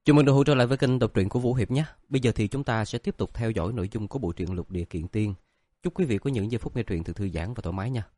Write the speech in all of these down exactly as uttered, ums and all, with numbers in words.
Chào mừng đã hỗ trợ lại với kênh đọc truyện của Vũ Hiệp nhé. Bây giờ thì chúng ta sẽ tiếp tục theo dõi nội dung của bộ truyện Lục Địa Kiện Tiên. Chúc quý vị có những giây phút nghe truyện thật thư giãn và thoải mái nha.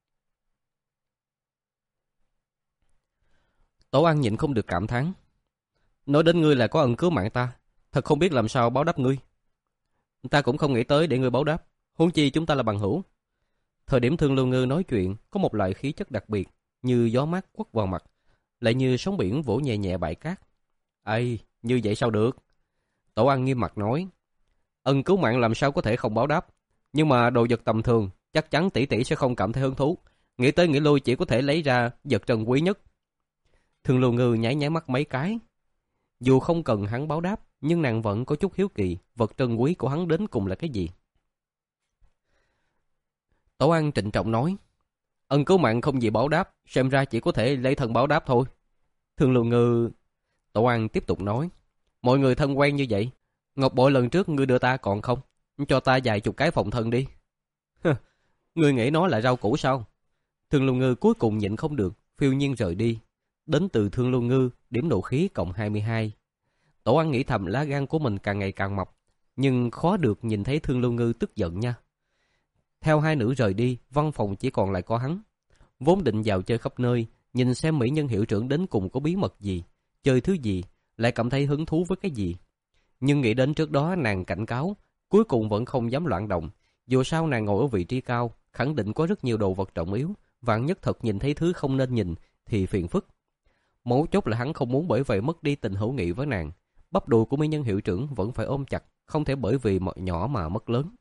Tổ An nhịn không được cảm thán. Nói đến ngươi là có ân cứu mạng ta, thật không biết làm sao báo đáp ngươi. Ta cũng không nghĩ tới để ngươi báo đáp, huống chi chúng ta là bằng hữu. Thời điểm Thương Lưu Ngư nói chuyện có một loại khí chất đặc biệt, như gió mát quất vào mặt, lại như sóng biển vỗ nhẹ nhẹ bãi cát. Ây, như vậy sao được? Tổ An nghiêm mặt nói. Ân cứu mạng làm sao có thể không báo đáp, nhưng mà đồ vật tầm thường chắc chắn tỷ tỷ sẽ không cảm thấy hứng thú. Nghĩ tới nghĩ lui chỉ có thể lấy ra vật trân quý nhất. Thương Lưu Ngư nháy nháy mắt mấy cái. Dù không cần hắn báo đáp, nhưng nàng vẫn có chút hiếu kỳ vật trân quý của hắn đến cùng là cái gì. Tổ An trịnh trọng nói. Ân cứu mạng không gì báo đáp, xem ra chỉ có thể lấy thân báo đáp thôi. Thương Lưu Ngư... Tổ An tiếp tục nói. Mọi người thân quen như vậy, ngọc bội lần trước ngươi đưa ta còn không? Cho ta vài chục cái phòng thân đi. Ngươi nghĩ nó là rau củ sao? Thương Lưu Ngư cuối cùng nhịn không được, phiêu nhiên rời đi. Đến từ Thương Lưu Ngư, điểm nộ khí cộng hai mươi hai. Tổ An nghĩ thầm lá gan của mình càng ngày càng mập, nhưng khó được nhìn thấy Thương Lưu Ngư tức giận nha. Theo hai nữ rời đi, văn phòng chỉ còn lại có hắn. Vốn định vào chơi khắp nơi, nhìn xem mỹ nhân hiệu trưởng đến cùng có bí mật gì, chơi thứ gì, lại cảm thấy hứng thú với cái gì. Nhưng nghĩ đến trước đó nàng cảnh cáo, cuối cùng vẫn không dám loạn động. Dù sao nàng ngồi ở vị trí cao, khẳng định có rất nhiều đồ vật trọng yếu, vạn nhất thật nhìn thấy thứ không nên nhìn thì phiền phức. Mấu chốt là hắn không muốn bởi vậy mất đi tình hữu nghị với nàng. Bắp đùi của mỹ nhân hiệu trưởng vẫn phải ôm chặt, không thể bởi vì mọi nhỏ mà mất lớn.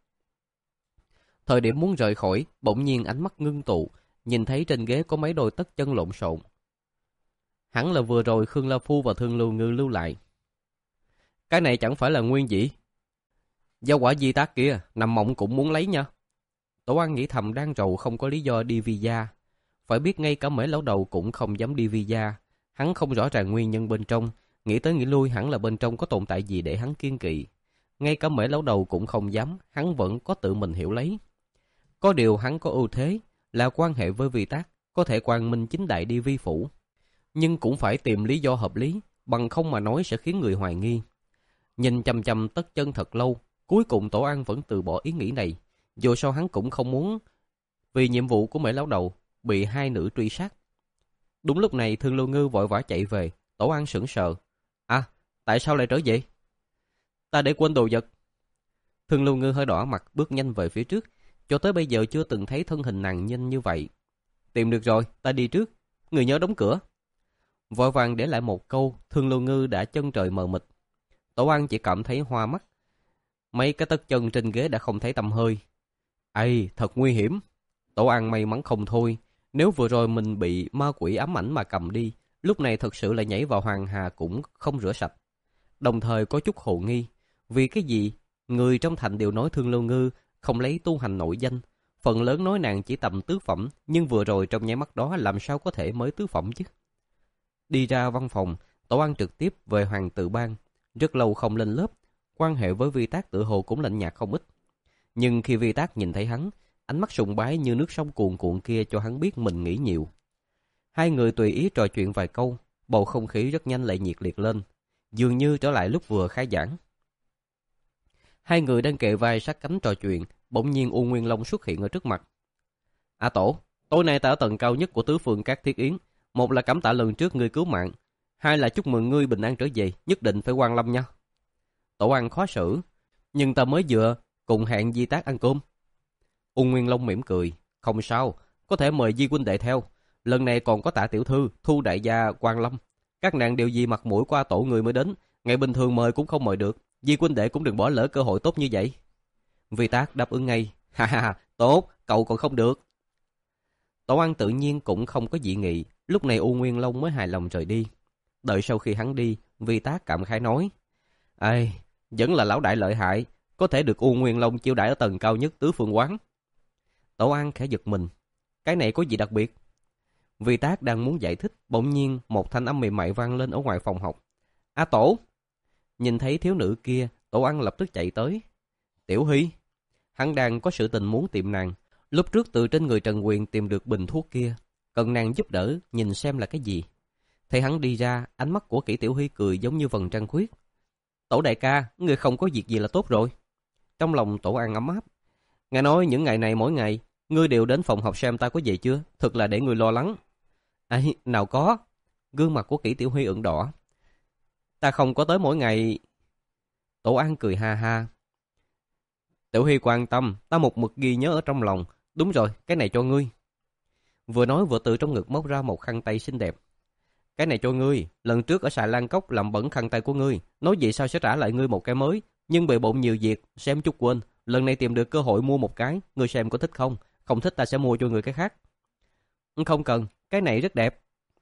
Thời điểm muốn rời khỏi, bỗng nhiên ánh mắt ngưng tụ, nhìn thấy trên ghế có mấy đôi tất chân lộn xộn. Hẳn là vừa rồi Khương La Phu và Thương Lưu Ngư lưu lại. Cái này chẳng phải là nguyên dĩ. Giao quả di tác kia, nằm mộng cũng muốn lấy nha. Tổ An nghĩ thầm đang rầu không có lý do đi visa. Phải biết ngay cả Mễ Lão Đầu cũng không dám đi visa. Hắn không rõ ràng nguyên nhân bên trong, nghĩ tới nghĩ lui hẳn là bên trong có tồn tại gì để hắn kiên kỵ. Ngay cả Mễ Lão Đầu cũng không dám, hắn vẫn có tự mình hiểu lấy. Có điều hắn có ưu thế là quan hệ với Vi Tác, có thể quang minh chính đại đi vi phủ. Nhưng cũng phải tìm lý do hợp lý, bằng không mà nói sẽ khiến người hoài nghi. Nhìn chằm chằm tất chân thật lâu, cuối cùng Tổ An vẫn từ bỏ ý nghĩ này. Dù sao hắn cũng không muốn vì nhiệm vụ của Mễ Lão Đầu bị hai nữ truy sát. Đúng lúc này Thương Lưu Ngư vội vã chạy về. Tổ An sững sờ. À, tại sao lại trở về? Ta để quên đồ vật. Thương Lưu Ngư hơi đỏ mặt bước nhanh về phía trước. Cho tới bây giờ chưa từng thấy thân hình nàng nhanh như vậy. Tìm được rồi, ta đi trước. Người nhớ đóng cửa. Vội vàng để lại một câu, Thương Lưu Ngư đã chân trời mờ mịt. Tổ An chỉ cảm thấy hoa mắt. Mấy cái tất chân trên ghế đã không thấy tăm hơi. Ây, thật nguy hiểm. Tổ An may mắn không thôi. Nếu vừa rồi mình bị ma quỷ ám ảnh mà cầm đi, lúc này thật sự là nhảy vào hoàng hà cũng không rửa sạch. Đồng thời có chút hồ nghi. Vì cái gì? Người trong thành đều nói Thương Lưu Ngư không lấy tu hành nội danh. Phần lớn nói nàng chỉ tầm tứ phẩm, nhưng vừa rồi trong nháy mắt đó làm sao có thể mới tứ phẩm chứ? Đi ra văn phòng, Tổ An trực tiếp về Hoàng Tự Bang. Rất lâu không lên lớp, quan hệ với Vi Tác tự hồ cũng lạnh nhạt không ít. Nhưng khi Vi Tác nhìn thấy hắn, ánh mắt sùng bái như nước sông cuồn cuộn kia cho hắn biết mình nghĩ nhiều. Hai người tùy ý trò chuyện vài câu, bầu không khí rất nhanh lại nhiệt liệt lên, dường như trở lại lúc vừa khai giảng. Hai người đang kề vai sát cánh trò chuyện, bỗng nhiên U Nguyên Long xuất hiện ở trước mặt. À Tổ, tối nay ta ở tầng cao nhất của tứ phương các thiết yến. Một là cảm tạ lần trước ngươi cứu mạng, hai là chúc mừng ngươi bình an trở về, nhất định phải quan lâm nha. Tổ An khó xử, nhưng ta mới vừa cùng hẹn Di Tác ăn cơm. U Nguyên Long mỉm cười, không sao, có thể mời Di huynh đệ theo. Lần này còn có Tạ tiểu thư, Thu đại gia, quan lâm. Các nàng đều vì mặt mũi qua tổ người mới đến, ngày bình thường mời cũng không mời được. Di huynh đệ cũng đừng bỏ lỡ cơ hội tốt như vậy. Vi Tác đáp ứng ngay, ha ha, tốt, cậu còn không được. Tổ An tự nhiên cũng không có dị nghị, lúc này U Nguyên Long mới hài lòng rời đi. Đợi sau khi hắn đi, Vi Tác cảm khái nói, ai, vẫn là lão đại lợi hại, có thể được U Nguyên Long chiêu đãi ở tầng cao nhất tứ phương quán. Tổ An khẽ giật mình, cái này có gì đặc biệt? Vi Tác đang muốn giải thích, bỗng nhiên một thanh âm mềm mại vang lên ở ngoài phòng học. A Tổ! Nhìn thấy thiếu nữ kia, Tổ An lập tức chạy tới. Tiểu Hy! Hắn đang có sự tình muốn tìm nàng. Lúc trước từ trên người Trần Quyền tìm được bình thuốc kia, cần nàng giúp đỡ nhìn xem là cái gì. Thấy hắn đi ra, ánh mắt của Kỷ Tiểu Huy cười giống như vầng trăng khuyết. Tổ đại ca, người không có việc gì là tốt rồi. Trong lòng Tổ An ấm áp. Nghe nói những ngày này mỗi ngày, ngươi đều đến phòng học xem ta có về chưa, thật là để người lo lắng. Ấy, nào có. Gương mặt của Kỷ Tiểu Huy ửng đỏ. Ta không có tới mỗi ngày. Tổ An cười ha ha. Tiểu Huy quan tâm, ta một mực ghi nhớ ở trong lòng. Đúng rồi, cái này cho ngươi. Vừa nói vừa từ trong ngực móc ra một khăn tay xinh đẹp. Cái này cho ngươi, lần trước ở Sài Lan Cốc làm bẩn khăn tay của ngươi, nói vậy sao sẽ trả lại ngươi một cái mới, nhưng bề bộn nhiều việc, xem chút quên, lần này tìm được cơ hội mua một cái, ngươi xem có thích không, không thích ta sẽ mua cho ngươi cái khác. Không cần, cái này rất đẹp.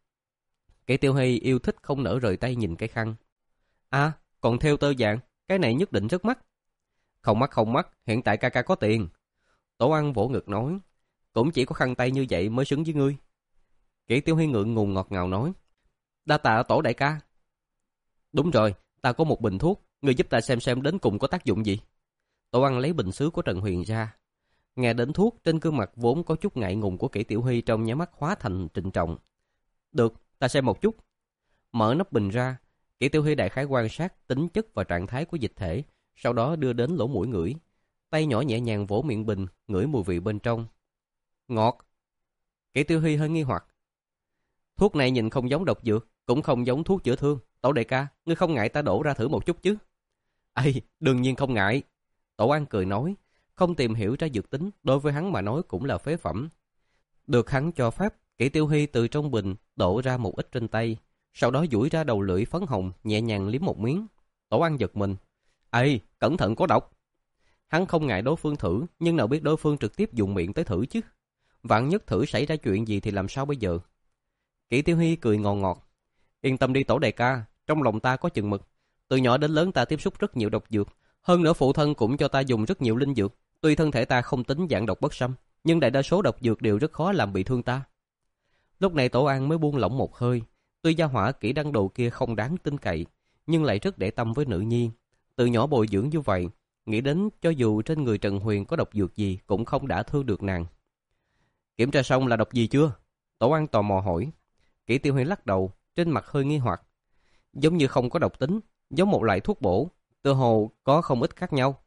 Kỷ Tiểu Huy yêu thích không nỡ rời tay nhìn cái khăn. À, còn theo tơ vàng, cái này nhất định rất mắc. Không mắc không mắc, hiện tại ca ca có tiền. Tổ Ăn vỗ ngực nói, cũng chỉ có khăn tay như vậy mới xứng với ngươi. Kỷ Tiểu Huy ngượng ngùng ngọt ngào nói, đa tạ Tổ đại ca. Đúng rồi, ta có một bình thuốc, ngươi giúp ta xem xem đến cùng có tác dụng gì. Tổ Ăn lấy bình sứ của Trần Huyền ra. Nghe đến thuốc, trên gương mặt vốn có chút ngại ngùng của Kỷ Tiểu Huy trong nháy mắt hóa thành trịnh trọng. Được, ta xem một chút. Mở nắp bình ra, Kỷ Tiểu Huy đại khái quan sát tính chất và trạng thái của dịch thể, sau đó đưa đến lỗ mũi ngửi. Tay nhỏ nhẹ nhàng vỗ miệng bình, ngửi mùi vị bên trong. Ngọt. Kỷ Tiểu Huy hơi nghi hoặc. Thuốc này nhìn không giống độc dược, cũng không giống thuốc chữa thương. Tổ đại ca, ngươi không ngại ta đổ ra thử một chút chứ? Ây, đương nhiên không ngại. Tổ An cười nói, không tìm hiểu ra dược tính, đối với hắn mà nói cũng là phế phẩm. Được hắn cho phép, Kỷ Tiểu Huy từ trong bình đổ ra một ít trên tay, sau đó duỗi ra đầu lưỡi phấn hồng, nhẹ nhàng liếm một miếng. Tổ An giật mình. Ây, cẩn thận có độc. Hắn không ngại đối phương thử, nhưng nào biết đối phương trực tiếp dùng miệng tới thử chứ. Vạn nhất thử xảy ra chuyện gì thì làm sao bây giờ? Kỷ Tiểu Huy cười ngọt ngọt. Yên tâm đi Tổ đại ca, trong lòng ta có chừng mực. Từ nhỏ đến lớn ta tiếp xúc rất nhiều độc dược, hơn nữa phụ thân cũng cho ta dùng rất nhiều linh dược. Tuy thân thể ta không tính dạng độc bất xâm, nhưng đại đa số độc dược đều rất khó làm bị thương ta. Lúc này Tổ An mới buông lỏng một hơi. Tuy gia hỏa Kỷ Đăng Đồ kia không đáng tin cậy, nhưng lại rất để tâm với nữ nhi. Từ nhỏ bồi dưỡng như vậy, nghĩ đến cho dù trên người Trần Huyền có độc dược gì cũng không đã thương được nàng. Kiểm tra xong là độc gì chưa? Tổ An tò mò hỏi. Kỷ Tiểu Huy lắc đầu, trên mặt hơi nghi hoặc. Giống như không có độc tính, giống một loại thuốc bổ, tựa hồ có không ít khác nhau.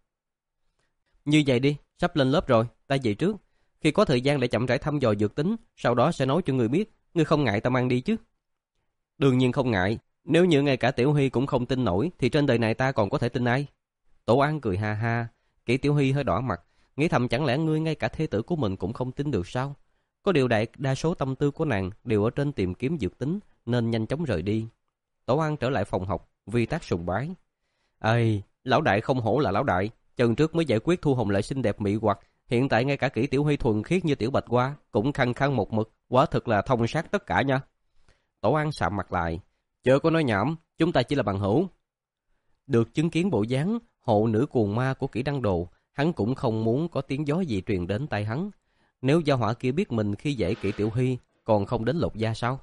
Như vậy đi, sắp lên lớp rồi, ta về trước. Khi có thời gian để chậm rãi thăm dò dược tính, sau đó sẽ nói cho người biết, ngươi không ngại ta mang đi chứ? Đương nhiên không ngại, nếu như ngay cả Tiểu Huy cũng không tin nổi, thì trên đời này ta còn có thể tin ai? Tổ An cười ha ha. Kỷ Tiểu Huy hơi đỏ mặt, nghĩ thầm chẳng lẽ ngươi ngay cả thế tử của mình cũng không tin được sao? Có điều đại đa số tâm tư của nàng đều ở trên tìm kiếm dược tính, nên nhanh chóng rời đi. Tổ An trở lại phòng học, Vi Tác sùng bái. Ây, lão đại không hổ là lão đại, chân trước mới giải quyết Thu Hồng lại xinh đẹp mị hoặc, hiện tại ngay cả Kỷ Tiểu Huy thuần khiết như tiểu bạch hoa cũng khăng khăng một mực, quả thực là thông sát tất cả nha. Tổ An sạm mặt lại, chớ có nói nhảm, chúng ta chỉ là bằng hữu. Được chứng kiến bộ dáng hộ nữ cuồng ma của Kỷ Đăng Đồ, hắn cũng không muốn có tiếng gió gì truyền đến tai hắn. Nếu gia hỏa kia biết mình khi dễ Kỷ Tiểu Huy, còn không đến lột da sao?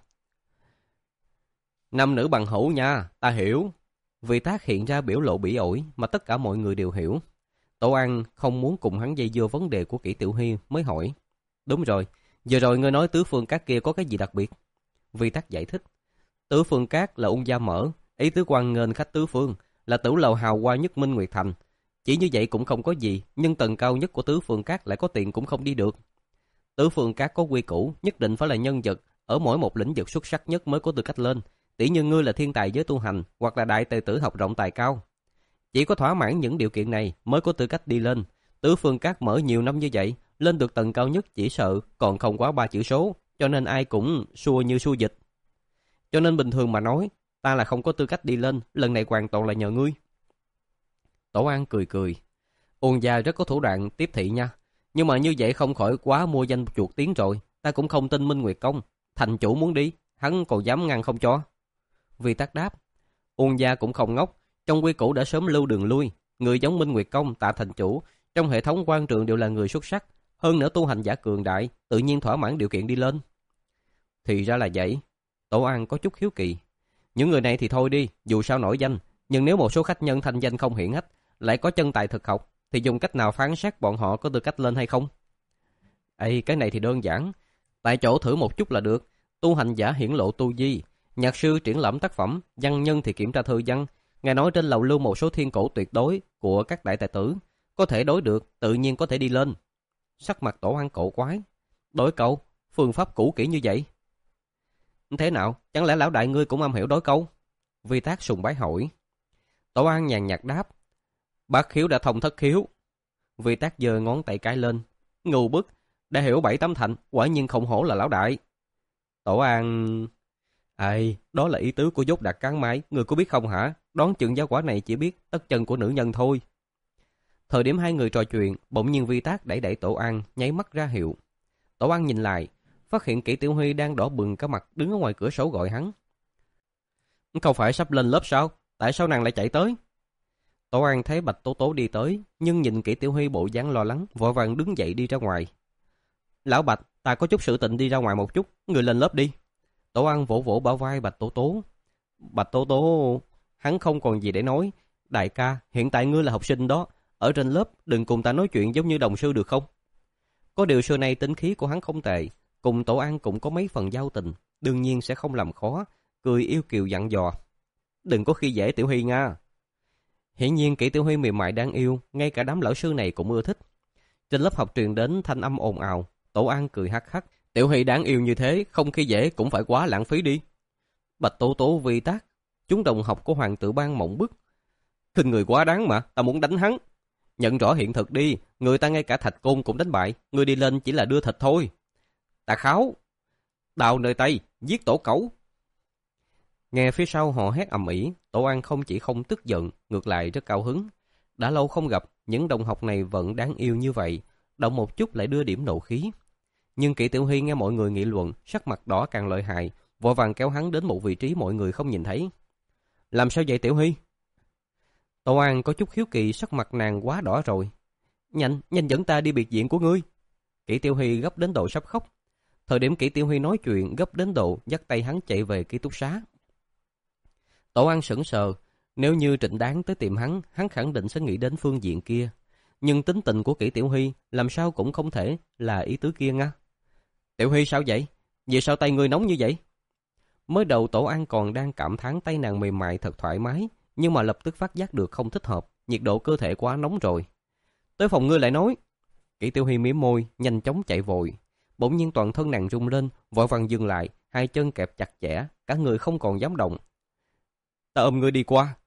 Nam nữ bằng hữu nha, ta hiểu. Vi Tác hiện ra biểu lộ bỉ ổi mà tất cả mọi người đều hiểu. Tổ An không muốn cùng hắn dây dưa vấn đề của Kỷ Tiểu Huy mới hỏi. Đúng rồi, giờ rồi ngươi nói Tứ Phương Các kia có cái gì đặc biệt? Vi Tác giải thích. Tứ Phương Các là ung gia mở, ý tứ quan nghênh khách tứ phương, là tử lầu hào hoa nhất Minh Nguyệt Thành. Chỉ như vậy cũng không có gì, nhưng tầng cao nhất của Tứ Phương Các lại có tiền cũng không đi được. Tứ Phương Các có quy củ, nhất định phải là nhân vật ở mỗi một lĩnh vực xuất sắc nhất mới có tư cách lên. Tỷ như ngươi là thiên tài giới tu hành, hoặc là đại tài tử học rộng tài cao. Chỉ có thỏa mãn những điều kiện này mới có tư cách đi lên. Tứ Phương Các mở nhiều năm như vậy, lên được tầng cao nhất chỉ sợ còn không quá ba chữ số, cho nên ai cũng xua như xua dịch. Cho nên bình thường mà nói, ta là không có tư cách đi lên, lần này hoàn toàn là nhờ ngươi. Tổ An cười cười. Uông gia rất có thủ đoạn tiếp thị nha. Nhưng mà như vậy không khỏi quá mua danh chuột tiếng rồi. Ta cũng không tin Minh Nguyệt Công. Thành chủ muốn đi, hắn còn dám ngăn không cho. Vi Tác đáp. Uông gia cũng không ngốc. Trong quy củ đã sớm lưu đường lui. Người giống Minh Nguyệt Công, Tạ thành chủ, trong hệ thống quan trường đều là người xuất sắc. Hơn nữa tu hành giả cường đại, tự nhiên thỏa mãn điều kiện đi lên. Thì ra là vậy. Tổ An có chút hiếu kỳ. Những người này thì thôi đi, dù sao nổi danh. Nhưng nếu một số khách nhân thanh danh không hiển hách, lại có chân tài thực học, thì dùng cách nào phán xét bọn họ có tư cách lên hay không? Ê, cái này thì đơn giản. Tại chỗ thử một chút là được. Tu hành giả hiển lộ tu vi, Nhạc sư triển lãm tác phẩm, văn nhân thì kiểm tra thơ văn. Ngài nói trên lầu lưu một số thiên cổ tuyệt đối của các đại tài tử. Có thể đối được, tự nhiên có thể đi lên. Sắc mặt Tổ An cổ quái. Đối câu, phương pháp cũ kỹ như vậy. Thế nào, chẳng lẽ lão đại ngươi cũng am hiểu đối câu? Vi Tác sùng bái hỏi. Tổ An nhàn nhạt đáp. Bát khiếu đã thông thất khiếu. Vi Tác giơ ngón tay cái lên. Ngu bức, đã hiểu bảy tám thành, quả nhiên không hổ là lão đại. Tổ An... Ây, đó là ý tứ của dốt đạt cán mái, người có biết không hả? Đoán chừng giáo quả này chỉ biết tất chân của nữ nhân thôi. Thời điểm hai người trò chuyện, bỗng nhiên Vi Tác đẩy đẩy Tổ An, nháy mắt ra hiệu. Tổ An nhìn lại, phát hiện Kỷ Tiểu Huy đang đỏ bừng cả mặt đứng ở ngoài cửa sổ gọi hắn. Không phải sắp lên lớp sao? Tại sao nàng lại chạy tới? Tổ An thấy Bạch Tố Tố đi tới, nhưng nhìn Kỷ Tiểu Huy bộ dáng lo lắng, vội vàng đứng dậy đi ra ngoài. Lão Bạch, ta có chút sự tình đi ra ngoài một chút, người lên lớp đi. Tổ An vỗ vỗ bả vai Bạch Tố Tố. Bạch Tố Tố, hắn không còn gì để nói. Đại ca, hiện tại ngươi là học sinh đó, ở trên lớp đừng cùng ta nói chuyện giống như đồng sư được không? Có điều xưa nay tính khí của hắn không tệ, cùng Tổ An cũng có mấy phần giao tình, đương nhiên sẽ không làm khó, cười yêu kiều dặn dò. Đừng có khi dễ Tiểu Huy nha. Hiển nhiên Kỷ Tiểu Huy mềm mại đáng yêu, ngay cả đám lão sư này cũng ưa thích. Trên lớp học truyền đến thanh âm ồn ào, Tổ An cười hắc hắc. Tiểu Huy đáng yêu như thế, không khi dễ cũng phải quá lãng phí đi. Bạch Tố Tố Vi Tác, chúng đồng học của Hoàng tử Ban mộng bức. Khinh người quá đáng mà, ta muốn đánh hắn. Nhận rõ hiện thực đi, người ta ngay cả thạch côn cũng đánh bại, người đi lên chỉ là đưa thịt thôi. Tà Kháo, đào nơi Tây, giết tổ cẩu. Nghe phía sau họ hét ầm ĩ, Tổ An không chỉ không tức giận, ngược lại rất cao hứng. Đã lâu không gặp, những đồng học này vẫn đáng yêu như vậy, động một chút lại đưa điểm nộ khí. Nhưng Kỷ Tiểu Huy nghe mọi người nghị luận, sắc mặt đỏ càng lợi hại, vội vàng kéo hắn đến một vị trí mọi người không nhìn thấy. Làm sao vậy Tiểu Huy? Tổ An có chút hiếu kỳ, sắc mặt nàng quá đỏ rồi. Nhanh, nhanh dẫn ta đi biệt viện của ngươi. Kỷ Tiểu Huy gấp đến độ sắp khóc. Thời điểm Kỷ Tiểu Huy nói chuyện gấp đến độ dắt tay hắn chạy về ký túc xá. Tổ An sững sờ, nếu như Trịnh Đáng tới tìm hắn, hắn khẳng định sẽ nghĩ đến phương diện kia. Nhưng tính tình của Kỷ Tiểu Huy làm sao cũng không thể là ý tứ kia nga. Tiểu Huy sao vậy? Vì sao tay ngươi nóng như vậy? Mới đầu Tổ An còn đang cảm thán tay nàng mềm mại thật thoải mái, nhưng mà lập tức phát giác được không thích hợp, nhiệt độ cơ thể quá nóng rồi. Tới phòng ngươi lại nói. Kỷ Tiểu Huy mím môi, nhanh chóng chạy vội. Bỗng nhiên toàn thân nàng rung lên, vội vàng dừng lại, hai chân kẹp chặt chẽ, cả người không còn dám động. Ta ôm ngươi đi qua.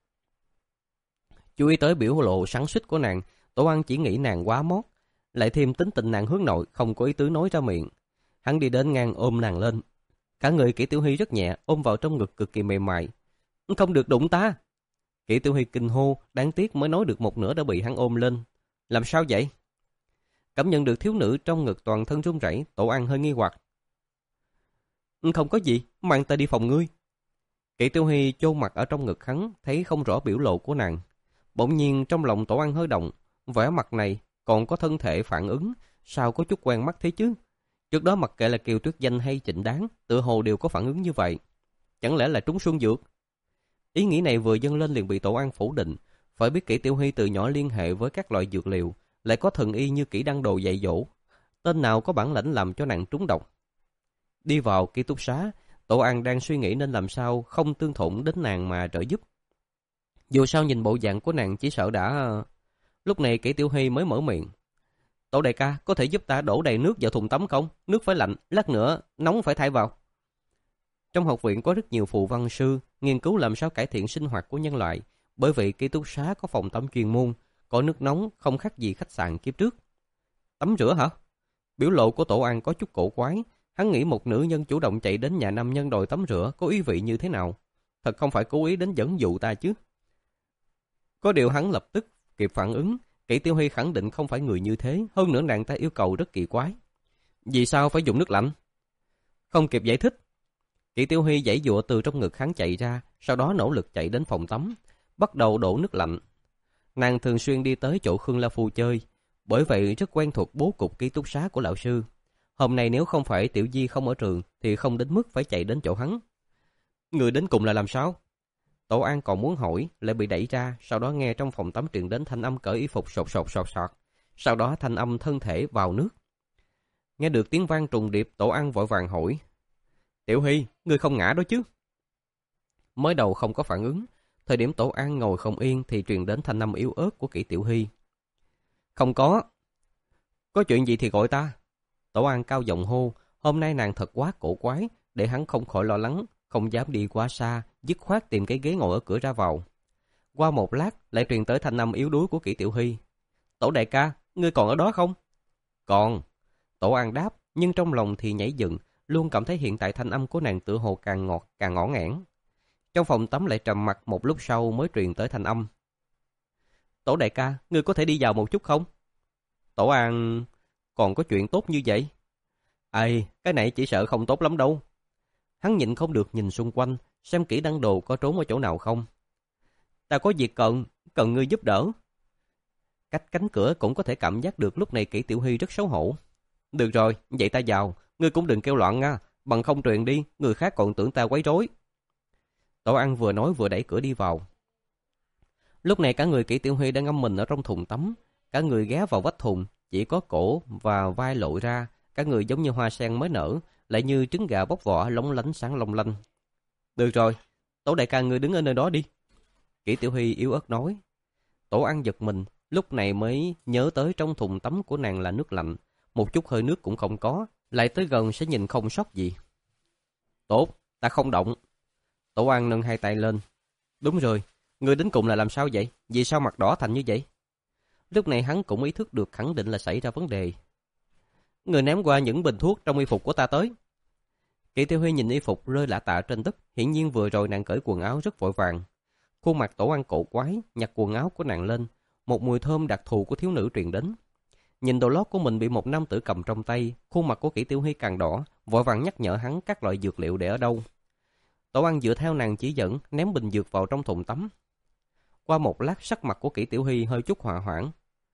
Chú ý tới biểu lộ sắn xích của nàng, Tổ An chỉ nghĩ nàng quá mót, lại thêm tính tình nàng hướng nội, không có ý tứ nói ra miệng. Hắn đi đến ngang ôm nàng lên. Cả người Kỷ Tiểu Huy rất nhẹ, ôm vào trong ngực cực kỳ mềm mại. Không được đụng ta. Kỷ Tiểu Huy kinh hô, đáng tiếc mới nói được một nửa đã bị hắn ôm lên. Làm sao vậy? Cảm nhận được thiếu nữ trong ngực toàn thân run rẩy, Tổ An hơi nghi hoặc. Không có gì, mang ta đi phòng ngươi. Kỷ Tiểu Huy chôn mặt ở trong ngực hắn, thấy không rõ biểu lộ của nàng. Bỗng nhiên trong lòng Tổ An hơi động, vẻ mặt này còn có thân thể phản ứng, sao có chút quen mắt thế chứ? Trước đó mặc kệ là Kiều Tuyết Danh hay Trịnh Đáng, tự hồ đều có phản ứng như vậy. Chẳng lẽ là trúng xuân dược? Ý nghĩ này vừa dâng lên liền bị Tổ An phủ định. Phải biết Kỷ Tiểu Huy từ nhỏ liên hệ với các loại dược liệu, lại có thần y như Kỷ Đăng Đồ dạy dỗ. Tên nào có bản lĩnh làm cho nàng trúng độc? Đi vào ký túc xá, Tổ An đang suy nghĩ nên làm sao không tương thủng đến nàng mà trợ giúp. Dù sao nhìn bộ dạng của nàng chỉ sợ đã... Lúc này Kỷ Tiểu Huy mới mở miệng. Tổ đại ca, có thể giúp ta đổ đầy nước vào thùng tắm không? Nước phải lạnh, lát nữa nóng phải thay vào. Trong học viện có rất nhiều phụ văn sư nghiên cứu làm sao cải thiện sinh hoạt của nhân loại. Bởi vậy ký túc xá có phòng tắm chuyên môn, có nước nóng không khác gì khách sạn kiếp trước. Tắm rửa hả? Biểu lộ của Tổ An có chút cổ quái. Hắn nghĩ một nữ nhân chủ động chạy đến nhà nam nhân đòi tắm rửa có ý vị như thế nào? Thật không phải cố ý đến dẫn dụ ta chứ? Có điều hắn lập tức kịp phản ứng. Kỷ Tiểu Huy khẳng định không phải người như thế, hơn nữa nàng ta yêu cầu rất kỳ quái. Vì sao phải dùng nước lạnh? Không kịp giải thích. Kỷ Tiểu Huy giãy giụa từ trong ngực hắn chạy ra, sau đó nỗ lực chạy đến phòng tắm, bắt đầu đổ nước lạnh. Nàng thường xuyên đi tới chỗ Khương La Phu chơi, bởi vậy rất quen thuộc bố cục ký túc xá của lão sư. Hôm nay nếu không phải Tiểu Di không ở trường thì không đến mức phải chạy đến chỗ hắn. Người đến cùng là làm sao? Tổ An còn muốn hỏi, lại bị đẩy ra, sau đó nghe trong phòng tắm truyền đến thanh âm cởi y phục sột sột sột sọt, sau đó thanh âm thân thể vào nước. Nghe được tiếng vang trùng điệp, Tổ An vội vàng hỏi. Tiểu Huy, ngươi không ngã đó chứ? mới đầu không có phản ứng. Thời điểm Tổ An ngồi không yên thì truyền đến thanh âm yếu ớt của Kỷ Tiểu Hy. Không có. Có chuyện gì thì gọi ta. Tổ An cao giọng hô, hôm nay nàng thật quá cổ quái, để hắn không khỏi lo lắng, không dám đi quá xa, dứt khoát tìm cái ghế ngồi ở cửa ra vào. Qua một lát lại truyền tới thanh âm yếu đuối của Kỷ Tiểu Hy. Tổ đại ca, ngươi còn ở đó không? Còn. Tổ An đáp, nhưng trong lòng thì nhảy dựng, luôn cảm thấy hiện tại thanh âm của nàng tựa hồ càng ngọt, càng ngõ ngẽn. Trong phòng tắm lại trầm mặc một lúc sau mới truyền tới thanh âm. Tổ đại ca, ngươi có thể đi vào một chút không? Tổ An, còn có chuyện tốt như vậy? Ây, cái này chỉ sợ không tốt lắm đâu. Hắn nhịn không được nhìn xung quanh, xem Kỷ Đăng Đồ có trốn ở chỗ nào không. Ta có việc cần, cần ngươi giúp đỡ. Cách cánh cửa cũng có thể cảm giác được lúc này Kỷ Tiểu Hy rất xấu hổ. Được rồi, vậy ta vào, ngươi cũng đừng kêu loạn nha, bằng không truyền đi, người khác còn tưởng ta quấy rối. Tổ An vừa nói vừa đẩy cửa đi vào. Lúc này cả người Kỷ Tiểu Hy đang ngâm mình ở trong thùng tắm, cả người ghé vào vách thùng, chỉ có cổ và vai lộ ra, cả người giống như hoa sen mới nở, lại như trứng gà bóc vỏ lóng lánh sáng long lanh. Được rồi, Tổ đại ca ngươi đứng ở nơi đó đi. Kỷ Tiểu Hy yếu ớt nói. Tổ An giật mình, lúc này mới nhớ tới trong thùng tắm của nàng là nước lạnh, một chút hơi nước cũng không có, lại tới gần sẽ nhìn không sót gì. Tốt, ta không động. Tổ An nâng hai tay lên. Đúng rồi, ngươi đến cùng là làm sao vậy? Vì sao mặt đỏ thành như vậy? Lúc này hắn cũng ý thức được khẳng định là xảy ra vấn đề. Người ném qua những bình thuốc trong y phục của ta tới. Kỷ Tiểu Huy nhìn y phục rơi lả tả trên đất, hiển nhiên vừa rồi nàng cởi quần áo rất vội vàng. Khuôn mặt Tổ An cổ quái, nhặt quần áo của nàng lên, một mùi thơm đặc thù của thiếu nữ truyền đến. Nhìn đồ lót của mình bị một nam tử cầm trong tay, khuôn mặt của Kỷ Tiểu Huy càng đỏ, vội vàng nhắc nhở hắn các loại dược liệu để ở đâu. Tổ An dựa theo nàng chỉ dẫn, ném bình dược vào trong thùng tắm. Qua một lát sắc mặt của Kỷ Tiểu Huy hơi chút hòa hoãn.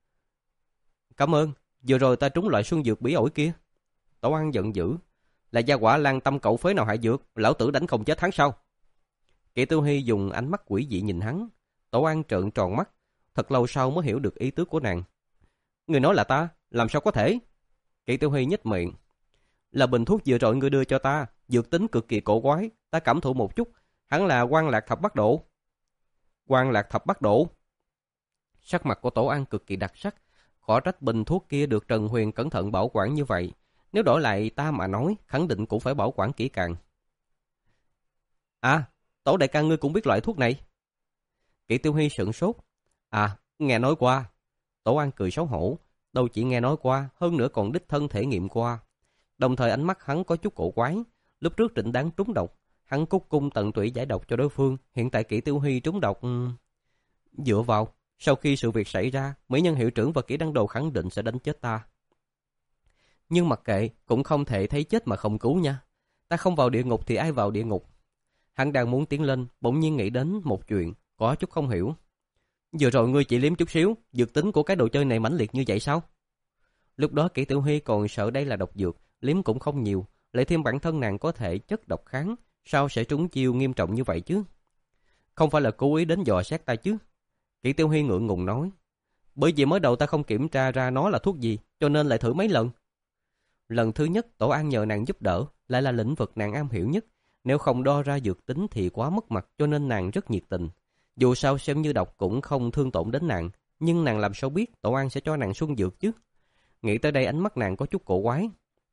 Cảm ơn, vừa rồi ta trúng loại xuân dược bí ổi kia. Tổ An giận dữ. Là gia quả lan tâm cậu phế nào hại dược, lão tử đánh không chết hắn sao? Kỷ Tiểu Huy dùng ánh mắt quỷ dị nhìn hắn. Tổ An trợn tròn mắt, thật lâu sau mới hiểu được ý tứ của nàng. Người nói là ta, làm sao có thể? Kỷ Tiểu Huy nhếch miệng. Là bình thuốc vừa rồi ngươi đưa cho ta, dược tính cực kỳ cổ quái, ta cảm thụ một chút, hắn là Quan Lạc Thập Bát Độ. Quan Lạc Thập Bát Độ? Sắc mặt của Tổ An cực kỳ đặc sắc, khó trách bình thuốc kia được Trần Huyền cẩn thận bảo quản như vậy. Nếu đổi lại ta mà nói, khẳng định cũng phải bảo quản kỹ càng. À, Tổ đại ca ngươi cũng biết loại thuốc này? Kỷ Tiểu Huy sửng sốt. À, nghe nói qua. Tổ An cười xấu hổ. Đâu chỉ nghe nói qua, hơn nữa còn đích thân thể nghiệm qua. Đồng thời ánh mắt hắn có chút cổ quái. Lúc trước Trịnh Đáng trúng độc, hắn cúc cung tận tụy giải độc cho đối phương. Hiện tại Kỷ Tiểu Huy trúng độc... Dựa vào, sau khi sự việc xảy ra, mỹ nhân hiệu trưởng và Kỷ Đăng Đồ khẳng định sẽ đánh chết ta. Nhưng mặc kệ, cũng không thể thấy chết mà không cứu nha. Ta không vào địa ngục thì ai vào địa ngục? Hắn đang muốn tiến lên, bỗng nhiên nghĩ đến một chuyện, có chút không hiểu. Vừa rồi ngươi chỉ liếm chút xíu, dược tính của cái đồ chơi này mãnh liệt như vậy sao? Lúc đó Kỷ Tiểu Huy còn sợ đây là độc dược, liếm cũng không nhiều, lại thêm bản thân nàng có thể chất độc kháng, sao sẽ trúng chiêu nghiêm trọng như vậy chứ? Không phải là cố ý đến dò xét ta chứ? Kỷ Tiểu Huy ngượng ngùng nói. Bởi vì mới đầu ta không kiểm tra ra nó là thuốc gì, cho nên lại thử mấy lần. Lần thứ nhất Tổ An nhờ nàng giúp đỡ, lại là lĩnh vực nàng am hiểu nhất. Nếu không đo ra dược tính thì quá mất mặt, cho nên nàng rất nhiệt tình. Dù sao xem như độc cũng không thương tổn đến nàng, nhưng nàng làm sao biết Tổ An sẽ cho nàng xuân dược chứ? Nghĩ tới đây ánh mắt nàng có chút cổ quái.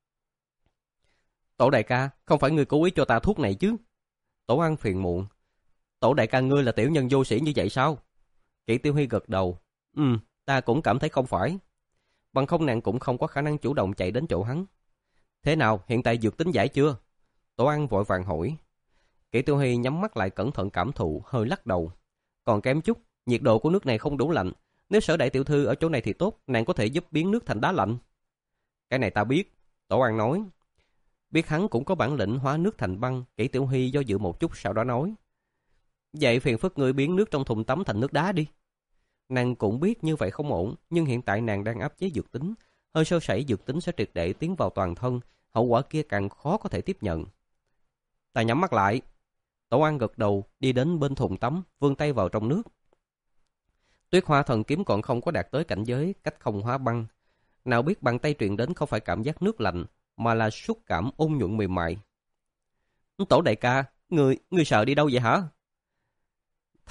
Tổ đại ca, không phải ngươi cố ý cho ta thuốc này chứ? Tổ An phiền muộn. Tổ đại ca ngươi là tiểu nhân vô sĩ như vậy sao? Kỷ Tiểu Huy gật đầu. Ừ, ta cũng cảm thấy không phải. Bằng không nàng cũng không có khả năng chủ động chạy đến chỗ hắn. Thế nào, hiện tại dược tính giải chưa? Tổ An vội vàng hỏi. Kỷ Tiểu Huy nhắm mắt lại cẩn thận cảm thụ, hơi lắc đầu. Còn kém chút, nhiệt độ của nước này không đủ lạnh. Nếu Sở đại tiểu thư ở chỗ này thì tốt, nàng có thể giúp biến nước thành đá lạnh. Cái này ta biết, Tổ An nói. Biết hắn cũng có bản lĩnh hóa nước thành băng, Kỷ Tiểu Huy do dự một chút sau đó nói. Vậy phiền phức ngươi biến nước trong thùng tắm thành nước đá đi. Nàng cũng biết như vậy không ổn, nhưng hiện tại nàng đang áp chế dược tính. Hơi sơ sẩy dược tính sẽ triệt để tiến vào toàn thân, hậu quả kia càng khó có thể tiếp nhận. Ta nhắm mắt lại. Tổ An gật đầu, đi đến bên thùng tắm, vươn tay vào trong nước. Tuyết Hoa Thần Kiếm còn không có đạt tới cảnh giới cách không hóa băng. Nào biết bàn tay truyền đến không phải cảm giác nước lạnh, mà là xúc cảm ôn nhuận mềm mại. Tổ đại ca, người, người sợ đi đâu vậy hả?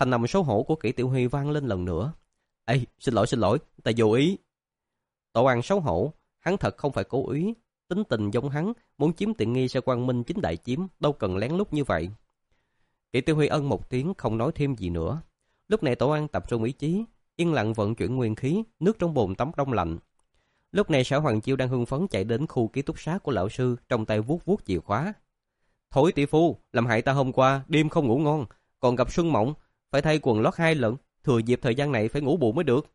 Thanh âm xấu hổ của Kỷ Tiểu Huy vang lên lần nữa. Ê, xin lỗi xin lỗi, ta vô ý. Tổ An xấu hổ, hắn thật không phải cố ý. Tính tình giống hắn, muốn chiếm tiện nghi sẽ quang minh chính đại chiếm, đâu cần lén lút như vậy. Kỷ Tiểu Huy ân một tiếng không nói thêm gì nữa. Lúc này Tổ An tập trung ý chí, yên lặng vận chuyển nguyên khí, nước trong bồn tắm đông lạnh. Lúc này Sở Hoàng Chiêu đang hưng phấn chạy đến khu ký túc xá của lão sư, trong tay vuốt vuốt chìa khóa. Thối tỷ phu, làm hại ta hôm qua, đêm không ngủ ngon, còn gặp Xuân Mộng, phải thay quần lót hai lần, thừa dịp thời gian này phải ngủ bù mới được.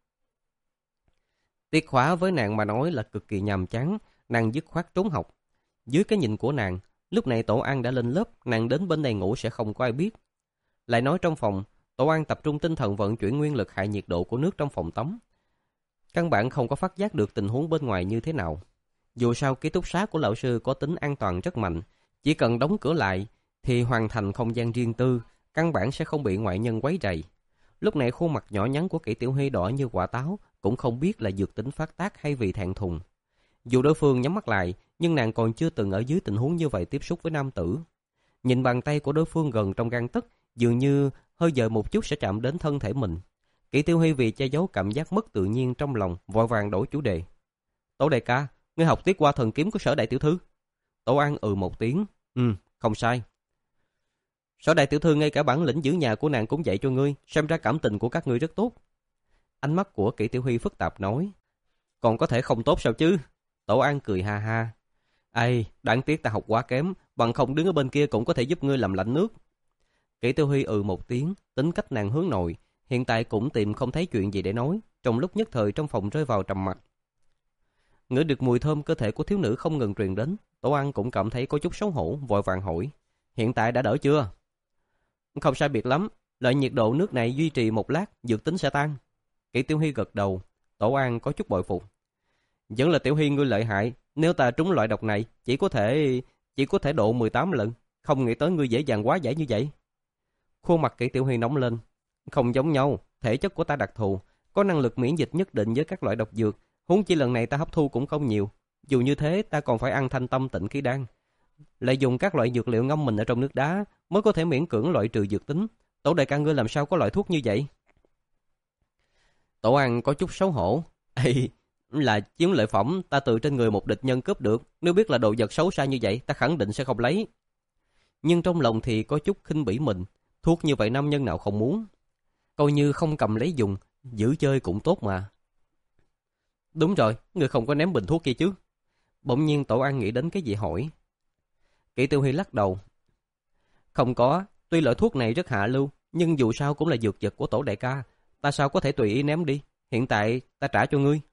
Tiết khóa với nàng mà nói là cực kỳ nhàm chán, nàng dứt khoát trốn học. Dưới cái nhìn của nàng, lúc này Tổ An đã lên lớp, nàng đến bên đây ngủ sẽ không có ai biết. Lại nói trong phòng, Tổ An tập trung tinh thần vận chuyển nguyên lực hạ nhiệt độ của nước trong phòng tắm. Căn bản không có phát giác được tình huống bên ngoài như thế nào. Dù sao ký túc xá của lão sư có tính an toàn rất mạnh, chỉ cần đóng cửa lại thì hoàn thành không gian riêng tư, căn bản sẽ không bị ngoại nhân quấy rầy. Lúc này khuôn mặt nhỏ nhắn của Kỷ Tiểu Huy đỏ như quả táo, cũng không biết là dược tính phát tác hay vì thẹn thùng. Dù đối phương nhắm mắt lại, nhưng nàng còn chưa từng ở dưới tình huống như vậy tiếp xúc với nam tử. Nhìn bàn tay của đối phương gần trong gang tấc, dường như hơi dời một chút sẽ chạm đến thân thể mình. Kỷ Tiểu Huy vì che giấu cảm giác mất tự nhiên trong lòng, vội vàng đổi chủ đề. Tổ đại ca, ngươi học tiết qua thần kiếm của Sở đại tiểu thư? Tổ An ừ một tiếng. Ừ, không sai. Sở đại tiểu thư ngay cả bản lĩnh giữ nhà của nàng cũng dạy cho ngươi, xem ra cảm tình của các ngươi rất tốt. Ánh mắt của Kỷ Tiểu Huy phức tạp nói. Còn có thể không tốt sao chứ? Tổ An cười ha ha. Ây, đáng tiếc ta học quá kém, bằng không đứng ở bên kia cũng có thể giúp ngươi làm lạnh nước. Kỷ Tiểu Huy ừ một tiếng, tính cách nàng hướng nội, hiện tại cũng tìm không thấy chuyện gì để nói, trong lúc nhất thời trong phòng rơi vào trầm mặc. Ngửi được mùi thơm cơ thể của thiếu nữ không ngừng truyền đến, Tổ An cũng cảm thấy có chút xấu hổ, vội vàng hỏi. Hiện tại đã đỡ chưa? Không sai biệt lắm, lợi nhiệt độ nước này duy trì một lát, dược tính sẽ tan. Kỷ Tiểu Huy gật đầu, Tổ An có chút bội phục. Vẫn là Tiểu Huy ngươi lợi hại, nếu ta trúng loại độc này, chỉ có thể chỉ có thể độ mười tám lần, không nghĩ tới ngươi dễ dàng quá giải như vậy. Khuôn mặt Kỷ Tiểu Huy nóng lên. Không giống nhau, thể chất của ta đặc thù, có năng lực miễn dịch nhất định với các loại độc dược, huống chi lần này ta hấp thu cũng không nhiều. Dù như thế, ta còn phải ăn thanh tâm tịnh khí đan, lại dùng các loại dược liệu ngâm mình ở trong nước đá mới có thể miễn cưỡng loại trừ dược tính. Tổ đại ca ngươi làm sao có loại thuốc như vậy? Tổ An có chút xấu hổ. Ê, là chiến lợi phẩm ta từ trên người một địch nhân cướp được, nếu biết là đồ vật xấu xa như vậy, ta khẳng định sẽ không lấy. Nhưng trong lòng thì có chút khinh bỉ mình, thuốc như vậy nam nhân nào không muốn. Coi như không cầm lấy dùng, giữ chơi cũng tốt mà. Đúng rồi, ngươi không có ném bình thuốc kia chứ? Bỗng nhiên Tổ An nghĩ đến cái gì hỏi. Kỷ Tiểu Huy lắc đầu. Không có, tuy loại thuốc này rất hạ lưu, nhưng dù sao cũng là dược vật của Tổ đại ca, ta sao có thể tùy ý ném đi, hiện tại ta trả cho ngươi.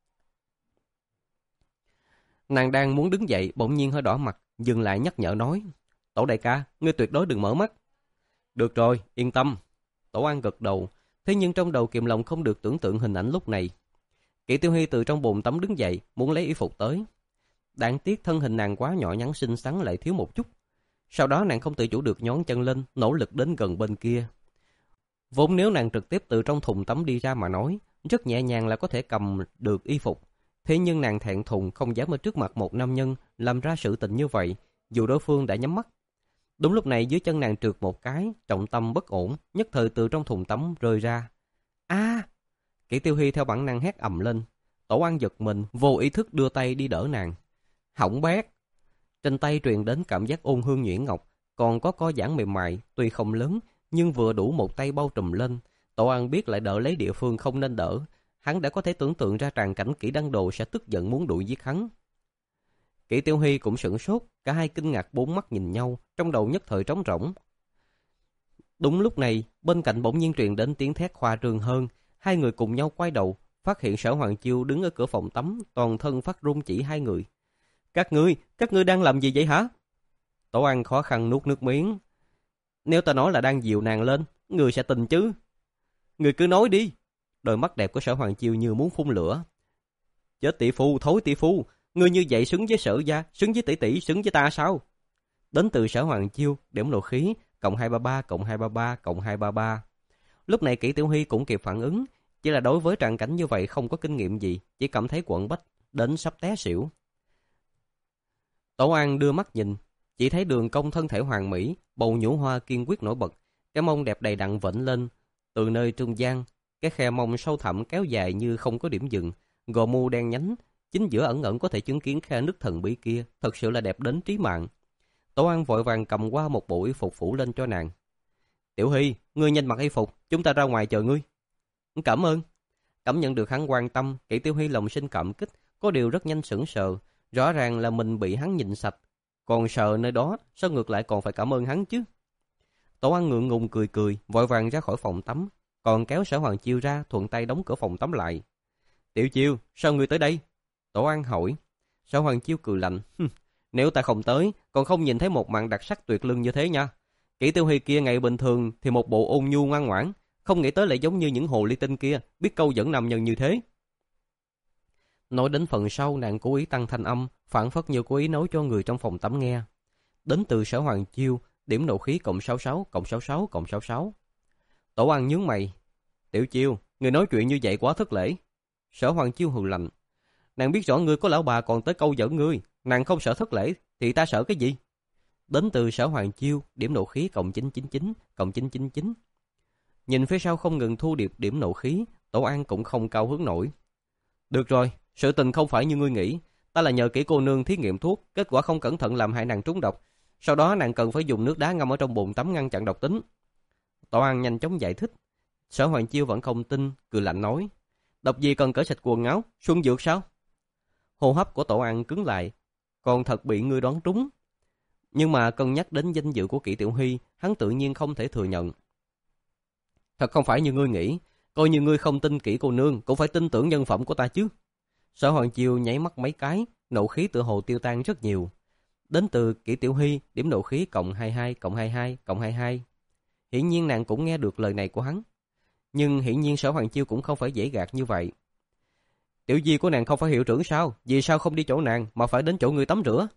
Nàng đang muốn đứng dậy, bỗng nhiên hơi đỏ mặt, dừng lại nhắc nhở nói. Tổ đại ca, ngươi tuyệt đối đừng mở mắt. Được rồi, yên tâm. Tổ An gật đầu, thế nhưng trong đầu kiềm lòng không được tưởng tượng hình ảnh lúc này. Kỷ Tiểu Huy từ trong bồn tắm đứng dậy, muốn lấy y phục tới. Đáng tiếc thân hình nàng quá nhỏ nhắn xinh xắn lại thiếu một chút. Sau đó nàng không tự chủ được nhón chân lên, nỗ lực đến gần bên kia. Vốn nếu nàng trực tiếp từ trong thùng tắm đi ra mà nói, rất nhẹ nhàng là có thể cầm được y phục. Thế nhưng nàng thẹn thùng không dám ở trước mặt một nam nhân làm ra sự tình như vậy, dù đối phương đã nhắm mắt. Đúng lúc này dưới chân nàng trượt một cái, trọng tâm bất ổn, nhất thời từ trong thùng tắm rơi ra. A! Kỷ Tiểu Huy theo bản năng hét ầm lên. Tổ An giật mình, vô ý thức đưa tay đi đỡ nàng. Hỏng bét! Trên tay truyền đến cảm giác ôn hương nhuyễn ngọc, còn có co giãn mềm mại, tuy không lớn, nhưng vừa đủ một tay bao trùm lên. Tổ An biết lại đỡ lấy địa phương không nên đỡ. Hắn đã có thể tưởng tượng ra tràn cảnh Kỷ Đăng Đồ sẽ tức giận muốn đuổi giết hắn. Kỷ Tiểu Huy cũng sửng sốt, cả hai kinh ngạc bốn mắt nhìn nhau, trong đầu nhất thời trống rỗng. Đúng lúc này, bên cạnh bỗng nhiên truyền đến tiếng thét khoa trương hơn, hai người cùng nhau quay đầu, phát hiện Sở Hoàng Chiêu đứng ở cửa phòng tắm, toàn thân phát run chỉ hai người. Các ngươi, các ngươi đang làm gì vậy hả? Tổ An khó khăn nuốt nước miếng. Nếu ta nói là đang dìu nàng lên, người sẽ tin chứ? Người cứ nói đi. Đôi mắt đẹp của Sở Hoàng Chiêu như muốn phun lửa. Chết tỷ phu, thối tỷ phu, ngươi như vậy xứng với Sở gia, xứng với tỷ tỷ, xứng với ta sao? Đến từ Sở Hoàng Chiêu, điểm nộ khí, cộng hai ba ba, cộng hai ba ba, cộng hai ba ba. Lúc này Kỷ Tiểu Huy cũng kịp phản ứng, chỉ là đối với tràng cảnh như vậy không có kinh nghiệm gì, chỉ cảm thấy quặn bách, đến sắp té xỉu. Tổ An đưa mắt nhìn, chỉ thấy đường cong thân thể hoàn mỹ, bầu nhũ hoa kiên quyết nổi bật, Cái mông đẹp đầy đặn vểnh lên, từ nơi trung gian, cái khe mông sâu thẳm kéo dài như không có điểm dừng, gò mu đen nhánh, chính giữa ẩn ẩn có thể chứng kiến khe nứt thần bí kia, thật sự là đẹp đến trí mạng. Tổ An vội vàng cầm qua một bộ y phục phủ lên cho nàng. Tiểu Hy, ngươi nhanh mặc y phục, chúng ta ra ngoài chờ ngươi. Cảm ơn. Cảm nhận được hắn quan tâm, Kỷ Tiểu Hy lòng sinh cảm kích, có điều rất nhanh sững sờ, rõ ràng là mình bị hắn nhìn sạch, còn sờ nơi đó, sao ngược lại còn phải cảm ơn hắn chứ? Tổ An ngượng ngùng cười cười, vội vàng ra khỏi phòng tắm, còn kéo Sở Hoàng Chiêu ra, thuận tay đóng cửa phòng tắm lại. Tiểu Chiêu, sao ngươi tới đây? Tổ An hỏi. Sở Hoàng Chiêu cười lạnh, nếu ta không tới, còn không nhìn thấy một màn đặc sắc tuyệt luân như thế nha. Kỷ Tiểu Hy kia ngày bình thường thì một bộ ôn nhu ngoan ngoãn, không nghĩ tới lại giống như những hồ ly tinh kia, biết câu dẫn nam nhân như thế. Nói đến phần sau, nàng cố ý tăng thanh âm, phản phất như cố ý nói cho người trong phòng tắm nghe. Đến từ Sở Hoàng Chiêu, điểm nộ khí cộng sáu sáu, cộng sáu sáu, cộng sáu sáu. Tổ An nhướng mày. Tiểu Chiêu, người nói chuyện như vậy quá thất lễ. Sở Hoàng Chiêu hừ lạnh. Nàng biết rõ ngươi có lão bà còn tới câu dẫn ngươi, nàng không sợ thất lễ, thì ta sợ cái gì? Đến từ Sở Hoàng Chiêu, điểm nộ khí cộng chín chín chín, cộng chín chín chín. Nhìn phía sau không ngừng thu điệp điểm nộ khí, Tổ An cũng không cao hứng nổi. Được rồi, sự tình không phải như ngươi nghĩ, ta là nhờ Kỷ cô nương thí nghiệm thuốc, kết quả không cẩn thận làm hại nàng trúng độc, sau đó nàng cần phải dùng nước đá ngâm ở trong bồn tắm ngăn chặn độc tính. Tổ An nhanh chóng giải thích. Sở Hoàng Chiêu vẫn không tin, cười lạnh nói, độc gì cần cởi sạch quần áo, xuân dược sao? Hô hấp của Tổ An cứng lại, còn thật bị ngươi đoán trúng. Nhưng mà cân nhắc đến danh dự của Kỷ Tiểu Hy, hắn tự nhiên không thể thừa nhận. Thật không phải như ngươi nghĩ, coi như ngươi không tin Kỷ cô nương, cũng phải tin tưởng nhân phẩm của ta chứ. Sở Hoàng Chiêu nháy mắt mấy cái, nộ khí tựa hồ tiêu tan rất nhiều. Đến từ Kỷ Tiểu Hy, điểm nộ khí cộng hai mươi hai, cộng hai mươi hai, cộng hai mươi hai. Hiển nhiên nàng cũng nghe được lời này của hắn. Nhưng hiển nhiên Sở Hoàng Chiêu cũng không phải dễ gạt như vậy. Tiểu Di của nàng không phải hiệu trưởng sao? Vì sao không đi chỗ nàng mà phải đến chỗ người tắm rửa?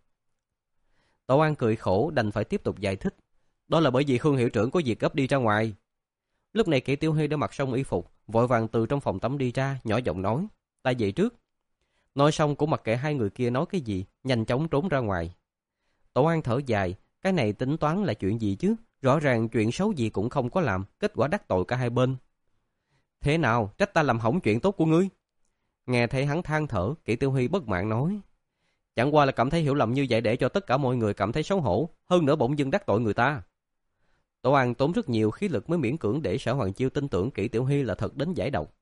Tổ An cười khổ đành phải tiếp tục giải thích. Đó là bởi vì Khương hiệu trưởng có việc gấp đi ra ngoài. Lúc này Kỷ Tiểu Hy đã mặc xong y phục, vội vàng từ trong phòng tắm đi ra, nhỏ giọng nói, ta về trước. Nói xong cũng mặc kệ hai người kia nói cái gì, nhanh chóng trốn ra ngoài. Tổ An thở dài, cái này tính toán là chuyện gì chứ? Rõ ràng chuyện xấu gì cũng không có làm, kết quả đắc tội cả hai bên. Thế nào, trách ta làm hỏng chuyện tốt của ngươi? Nghe thấy hắn than thở, Kỷ Tiểu Hy bất mãn nói, chẳng qua là cảm thấy hiểu lầm như vậy để cho tất cả mọi người cảm thấy xấu hổ, hơn nữa bỗng dưng đắc tội người ta. Tổ An tốn rất nhiều khí lực mới miễn cưỡng để Sở Hoàng Chiêu tin tưởng Kỷ Tiểu Hy là thật đến giải độc.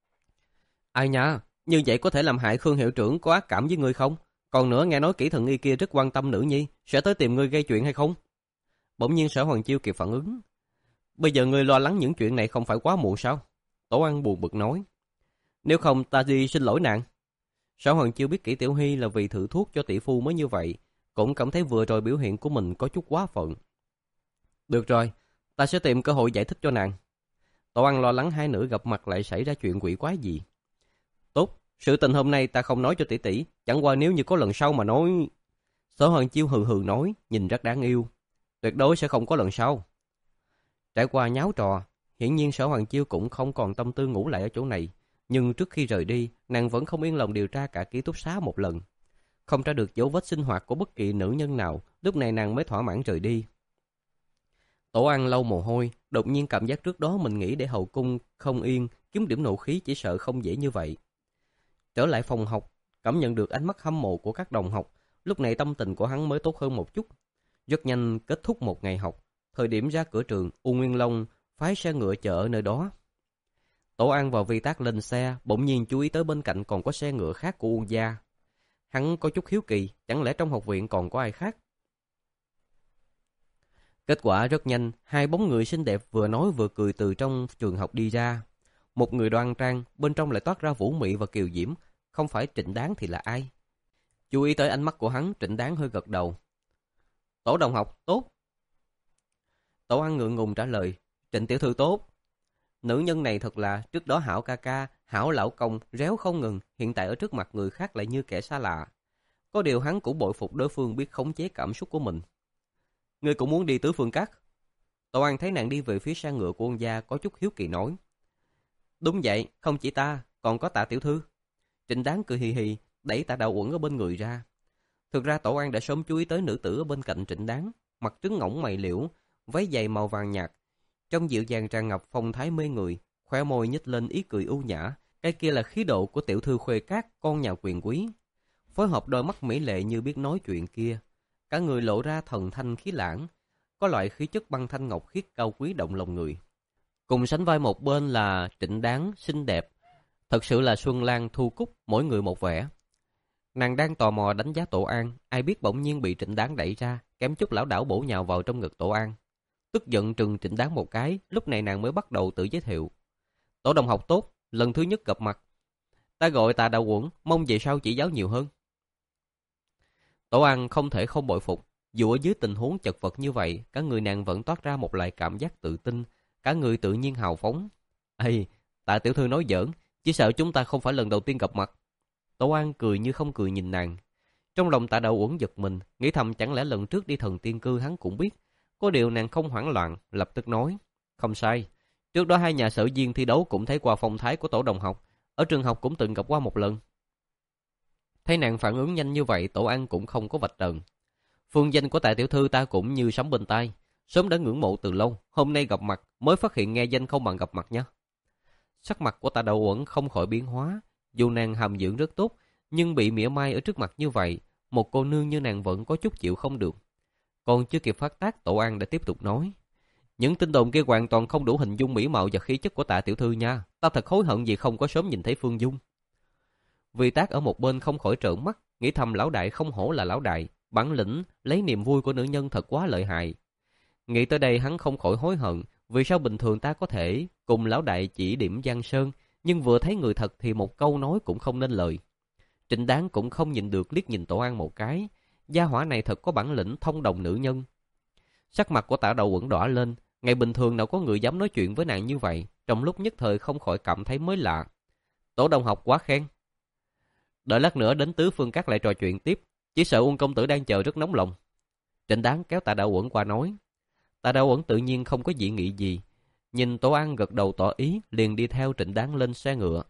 Ai nha, như vậy có thể làm hại Khương hiệu trưởng có ác cảm với ngươi không? Còn nữa nghe nói Kỷ thần y kia rất quan tâm nữ nhi, sẽ tới tìm ngươi gây chuyện hay không? Bỗng nhiên Sở Hoàng Chiêu kịp phản ứng. Bây giờ ngươi lo lắng những chuyện này không phải quá muộn sao? Tổ An buồn bực nói. Nếu không ta đi xin lỗi nàng. Sở Hoàng Chiêu biết Kỷ Tiểu Hy là vì thử thuốc cho tỷ phu mới như vậy, cũng cảm thấy vừa rồi biểu hiện của mình có chút quá phận. Được rồi, ta sẽ tìm cơ hội giải thích cho nàng. Tổ An lo lắng hai nữ gặp mặt lại xảy ra chuyện quỷ quái gì. Tốt, sự tình hôm nay ta không nói cho tỷ tỷ, chẳng qua nếu như có lần sau mà nói... Sở Hoàng Chiêu hừ hừ nói, nhìn rất đáng yêu. Tuyệt đối sẽ không có lần sau. Trải qua nháo trò, hiển nhiên Sở Hoàng Chiêu cũng không còn tâm tư ngủ lại ở chỗ này. Nhưng trước khi rời đi, nàng vẫn không yên lòng điều tra cả ký túc xá một lần. Không tra được dấu vết sinh hoạt của bất kỳ nữ nhân nào, lúc này nàng mới thỏa mãn rời đi. Tổ An lau mồ hôi, đột nhiên cảm giác trước đó mình nghĩ để hậu cung không yên, kiếm điểm nộ khí chỉ sợ không dễ như vậy. Trở lại phòng học, cảm nhận được ánh mắt hâm mộ của các đồng học, lúc này tâm tình của hắn mới tốt hơn một chút. Rất nhanh kết thúc một ngày học, thời điểm ra cửa trường, U Nguyên Long phái xe ngựa chờ ở nơi đó. Tổ An vào Vi Tác lên xe, bỗng nhiên chú ý tới bên cạnh còn có xe ngựa khác của Uông gia. Hắn có chút hiếu kỳ, chẳng lẽ trong học viện còn có ai khác? Kết quả rất nhanh, hai bóng người xinh đẹp vừa nói vừa cười từ trong trường học đi ra. Một người đoan trang, bên trong lại toát ra vũ mị và kiều diễm, không phải Trịnh Đáng thì là ai? Chú ý tới ánh mắt của hắn, Trịnh Đáng hơi gật đầu. Tổ đồng học, tốt. Tổ An ngượng ngùng trả lời, Trịnh tiểu thư tốt. Nữ nhân này thật là trước đó hảo ca ca, hảo lão công, réo không ngừng, hiện tại ở trước mặt người khác lại như kẻ xa lạ. Có điều hắn cũng bội phục đối phương biết khống chế cảm xúc của mình. Ngươi cũng muốn đi tứ phương các? Tổ An thấy nàng đi về phía xe ngựa của ông gia có chút hiếu kỳ nói. Đúng vậy, không chỉ ta, còn có Tạ tiểu thư. Trịnh Đáng cười hì hì, đẩy Tạ Đạo Uẩn ở bên người ra. Thực ra Tổ An đã sớm chú ý tới nữ tử ở bên cạnh Trịnh Đáng, mặt trứng ngỗng mày liễu, váy dày màu vàng nhạt, Trong dịu dàng tràn ngập phong thái mê người, khóe môi nhếch lên ý cười ưu nhã, cái kia là khí độ của tiểu thư Khuê Cát, con nhà quyền quý. Phối hợp đôi mắt mỹ lệ như biết nói chuyện kia, cả người lộ ra thần thanh khí lãng, có loại khí chất băng thanh ngọc khiết cao quý động lòng người. Cùng sánh vai một bên là Trịnh Đáng xinh đẹp, thật sự là Xuân Lan Thu Cúc, mỗi người một vẻ. Nàng đang tò mò đánh giá Tổ An, ai biết bỗng nhiên bị Trịnh Đáng đẩy ra, kém chút lảo đảo bổ nhào vào trong ngực Tổ An. Tức giận trừng Trịnh Đáng một cái, lúc này nàng mới bắt đầu tự giới thiệu. Tổ đồng học tốt, lần thứ nhất gặp mặt. Ta gọi Tạ Đạo Uẩn, mong về sau chỉ giáo nhiều hơn. Tổ An không thể không bội phục, dù ở dưới tình huống chật vật như vậy, cả người nàng vẫn toát ra một loại cảm giác tự tin, cả người tự nhiên hào phóng. Ê, Tạ tiểu thư nói giỡn, chỉ sợ chúng ta không phải lần đầu tiên gặp mặt. Tổ An cười như không cười nhìn nàng. Trong lòng Tạ Đạo Uẩn giật mình, nghĩ thầm chẳng lẽ lần trước đi Thần Tiên Cư hắn cũng biết. Có điều nàng không hoảng loạn, lập tức nói. Không sai, trước đó hai nhà sở viên thi đấu cũng thấy qua phong thái của Tổ đồng học, ở trường học cũng từng gặp qua một lần. Thấy nàng phản ứng nhanh như vậy, Tổ An cũng không có vạch trần. Phương danh của Tạ tiểu thư ta cũng như sấm bên tai, sớm đã ngưỡng mộ từ lâu, hôm nay gặp mặt mới phát hiện nghe danh không bằng gặp mặt nhé. Sắc mặt của Tạ Đạo Uẩn không khỏi biến hóa, dù nàng hàm dưỡng rất tốt, nhưng bị mỉa mai ở trước mặt như vậy, một cô nương như nàng vẫn có chút chịu không được. Còn chưa kịp phát tác, Tổ An đã tiếp tục nói. Những tin đồn kia hoàn toàn không đủ hình dung mỹ mạo và khí chất của Tạ tiểu thư nha, ta thật hối hận vì không có sớm nhìn thấy Phương Dung. Vì Tác ở một bên không khỏi trợn mắt, nghĩ thầm lão đại không hổ là lão đại, bản lĩnh lấy niềm vui của nữ nhân thật quá lợi hại. Nghĩ tới đây hắn không khỏi hối hận, vì sao bình thường ta có thể cùng lão đại chỉ điểm Giang Sơn, nhưng vừa thấy người thật thì một câu nói cũng không nên lời. Trịnh Đáng cũng không nhìn được liếc nhìn Tổ An một cái, gia hỏa này thật có bản lĩnh thông đồng nữ nhân. Sắc mặt của Tạ Đạo Uẩn đỏ lên, ngày bình thường nào có người dám nói chuyện với nàng như vậy, trong lúc nhất thời không khỏi cảm thấy mới lạ. Tổ đồng học quá khen. Đợi lát nữa đến Tứ Phương Các lại trò chuyện tiếp, chỉ sợ Uông công tử đang chờ rất nóng lòng. Trịnh Đáng kéo Tạ Đạo Uẩn qua nói. Tạ Đạo Uẩn tự nhiên không có dị nghị gì, nhìn Tổ An gật đầu tỏ ý, liền đi theo Trịnh Đáng lên xe ngựa.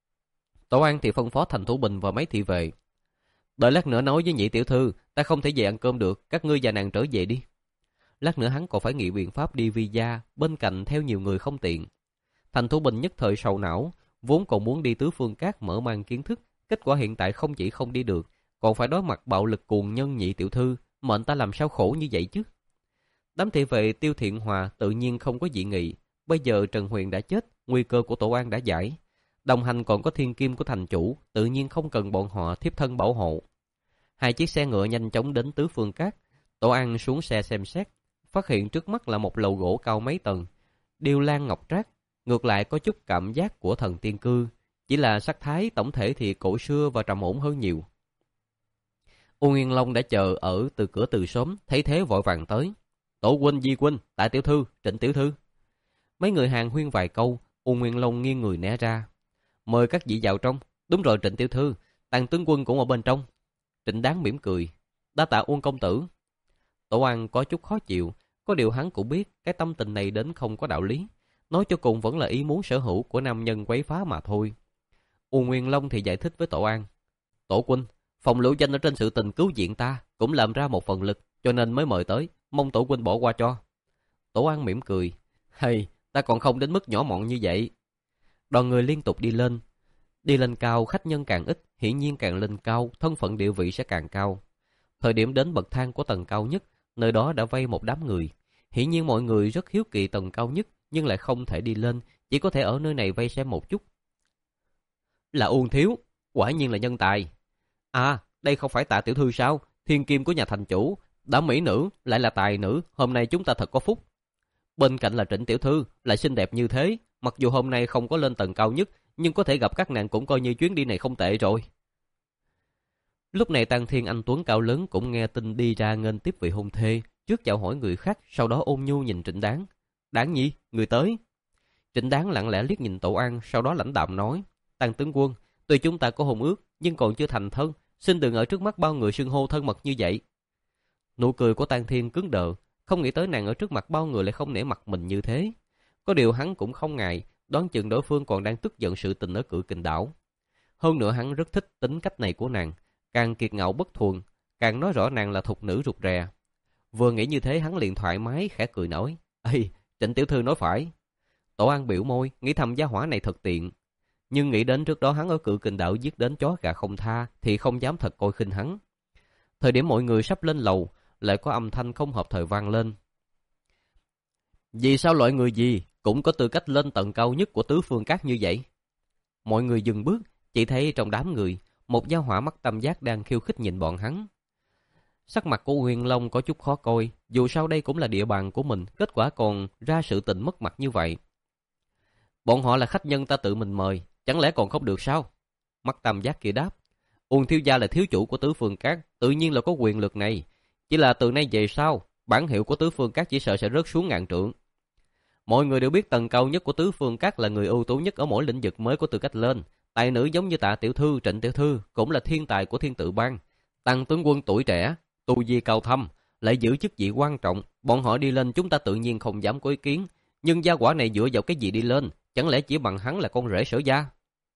Tổ An thì phân phó Thành Thủ Bình và mấy thị vệ. Đợi lát nữa nói với nhị tiểu thư, ta không thể về ăn cơm được, các ngươi và nàng trở về đi. Lát nữa hắn còn phải nghĩ biện pháp đi visa, bên cạnh theo nhiều người không tiện. Thành Thủ Bình nhất thời sầu não, vốn còn muốn đi Tứ Phương Các mở mang kiến thức, kết quả hiện tại không chỉ không đi được, còn phải đối mặt bạo lực cuồng nhân nhị tiểu thư, mệnh ta làm sao khổ như vậy chứ. Đám thị vệ Tiêu Thiện Hòa tự nhiên không có dị nghị, bây giờ Trần Huyền đã chết, nguy cơ của Tổ An đã giải. Đồng hành còn có thiên kim của thành chủ, tự nhiên không cần bọn họ thiếp thân bảo hộ. Hai chiếc xe ngựa nhanh chóng đến Tứ Phương Các, Tổ An xuống xe xem xét, phát hiện trước mắt là một lầu gỗ cao mấy tầng, điêu lan ngọc trác, ngược lại có chút cảm giác của Thần Tiên Cư, chỉ là sắc thái tổng thể thì cổ xưa và trầm ổn hơn nhiều. U Nguyên Long đã chờ ở từ cửa từ sớm, thấy thế vội vàng tới. Tổ huynh, Di huynh, Tạ tiểu thư, Trịnh tiểu thư. Mấy người hàng huyên vài câu, U Nguyên Long nghiêng người né ra. Mời các vị vào trong. Đúng rồi Trịnh tiểu thư, Tàng tướng quân cũng ở bên trong. Trịnh Đáng mỉm cười. Đa tạ Uông công tử. Tổ An có chút khó chịu, có điều hắn cũng biết cái tâm tình này đến không có đạo lý. Nói cho cùng vẫn là ý muốn sở hữu của nam nhân quấy phá mà thôi. U Nguyên Long thì giải thích với Tổ An. Tổ huynh, phòng lũ danh ở trên sự tình cứu viện ta cũng làm ra một phần lực, cho nên mới mời tới, mong Tổ huynh bỏ qua cho. Tổ An mỉm cười. Hay, ta còn không đến mức nhỏ mọn như vậy. Đoàn người liên tục đi lên. Đi lên cao, khách nhân càng ít, hiển nhiên càng lên cao, thân phận địa vị sẽ càng cao. Thời điểm đến bậc thang của tầng cao nhất, nơi đó đã vây một đám người. Hiển nhiên mọi người rất hiếu kỳ tầng cao nhất, nhưng lại không thể đi lên, chỉ có thể ở nơi này vây xem một chút. Là Uông thiếu, quả nhiên là nhân tài. À, đây không phải Tạ tiểu thư sao? Thiên kim của nhà thành chủ, đã mỹ nữ, lại là tài nữ, hôm nay chúng ta thật có phúc. Bên cạnh là Trịnh tiểu thư, lại xinh đẹp như thế, mặc dù hôm nay không có lên tầng cao nhất, nhưng có thể gặp các nàng cũng coi như chuyến đi này không tệ rồi. Lúc này Tang Thiên anh tuấn cao lớn cũng nghe tin đi ra nghênh tiếp vị hôn thê, trước chào hỏi người khác, sau đó ôn nhu nhìn Trịnh Đáng. Đáng nhi, người tới. Trịnh Đáng lặng lẽ liếc nhìn Tổ An, sau đó lãnh đạm nói. Tang tướng quân, tuy chúng ta có hôn ước, nhưng còn chưa thành thân, xin đừng ở trước mắt bao người xưng hô thân mật như vậy. Nụ cười của Tang Thiên cứng đờ, không nghĩ tới nàng ở trước mặt bao người lại không nể mặt mình như thế. Có điều hắn cũng không ngại, đoán chừng đối phương còn đang tức giận sự tình ở Cự Kình đảo. Hơn nữa hắn rất thích tính cách này của nàng, càng kiệt ngạo bất thuần, càng nói rõ nàng là thục nữ rụt rè. Vừa nghĩ như thế hắn liền thoải mái khẽ cười nói. Ê, Trịnh tiểu thư nói phải. Tổ An biểu môi, nghĩ thầm gia hỏa này thật tiện. Nhưng nghĩ đến trước đó hắn ở Cự Kình Đạo giết đến chó gà không tha, thì không dám thật coi khinh hắn. Thời điểm mọi người sắp lên lầu, lại có âm thanh không hợp thời vang lên. Vì sao loại người gì cũng có tư cách lên tầng cao nhất của tứ phương các như vậy? Mọi người dừng bước, chỉ thấy trong đám người, một gia hỏa mắt tam giác đang khiêu khích nhìn bọn hắn. Sắc mặt của Huyền Long có chút khó coi, dù sao đây cũng là địa bàn của mình, kết quả còn ra sự tình mất mặt như vậy. Bọn họ là khách nhân ta tự mình mời, chẳng lẽ còn không được sao? Mắt tam giác kia đáp. Uông thiếu gia là thiếu chủ của tứ phương các, tự nhiên là có quyền lực này. Chỉ là từ nay về sau, bản hiệu của tứ phương các chỉ sợ sẽ rớt xuống ngàn trượng. Mọi người đều biết tầng cao nhất của tứ phương các là người ưu tú nhất ở mỗi lĩnh vực mới có tư cách lên. Tài nữ giống như Tạ tiểu thư, Trịnh tiểu thư cũng là thiên tài của Thiên Tự Bang. Tăng tướng quân tuổi trẻ, tu vi cao thâm, lại giữ chức vị quan trọng, bọn họ đi lên chúng ta tự nhiên không dám có ý kiến. Nhưng gia quả này dựa vào cái gì đi lên? Chẳng lẽ chỉ bằng hắn là con rể Sở gia?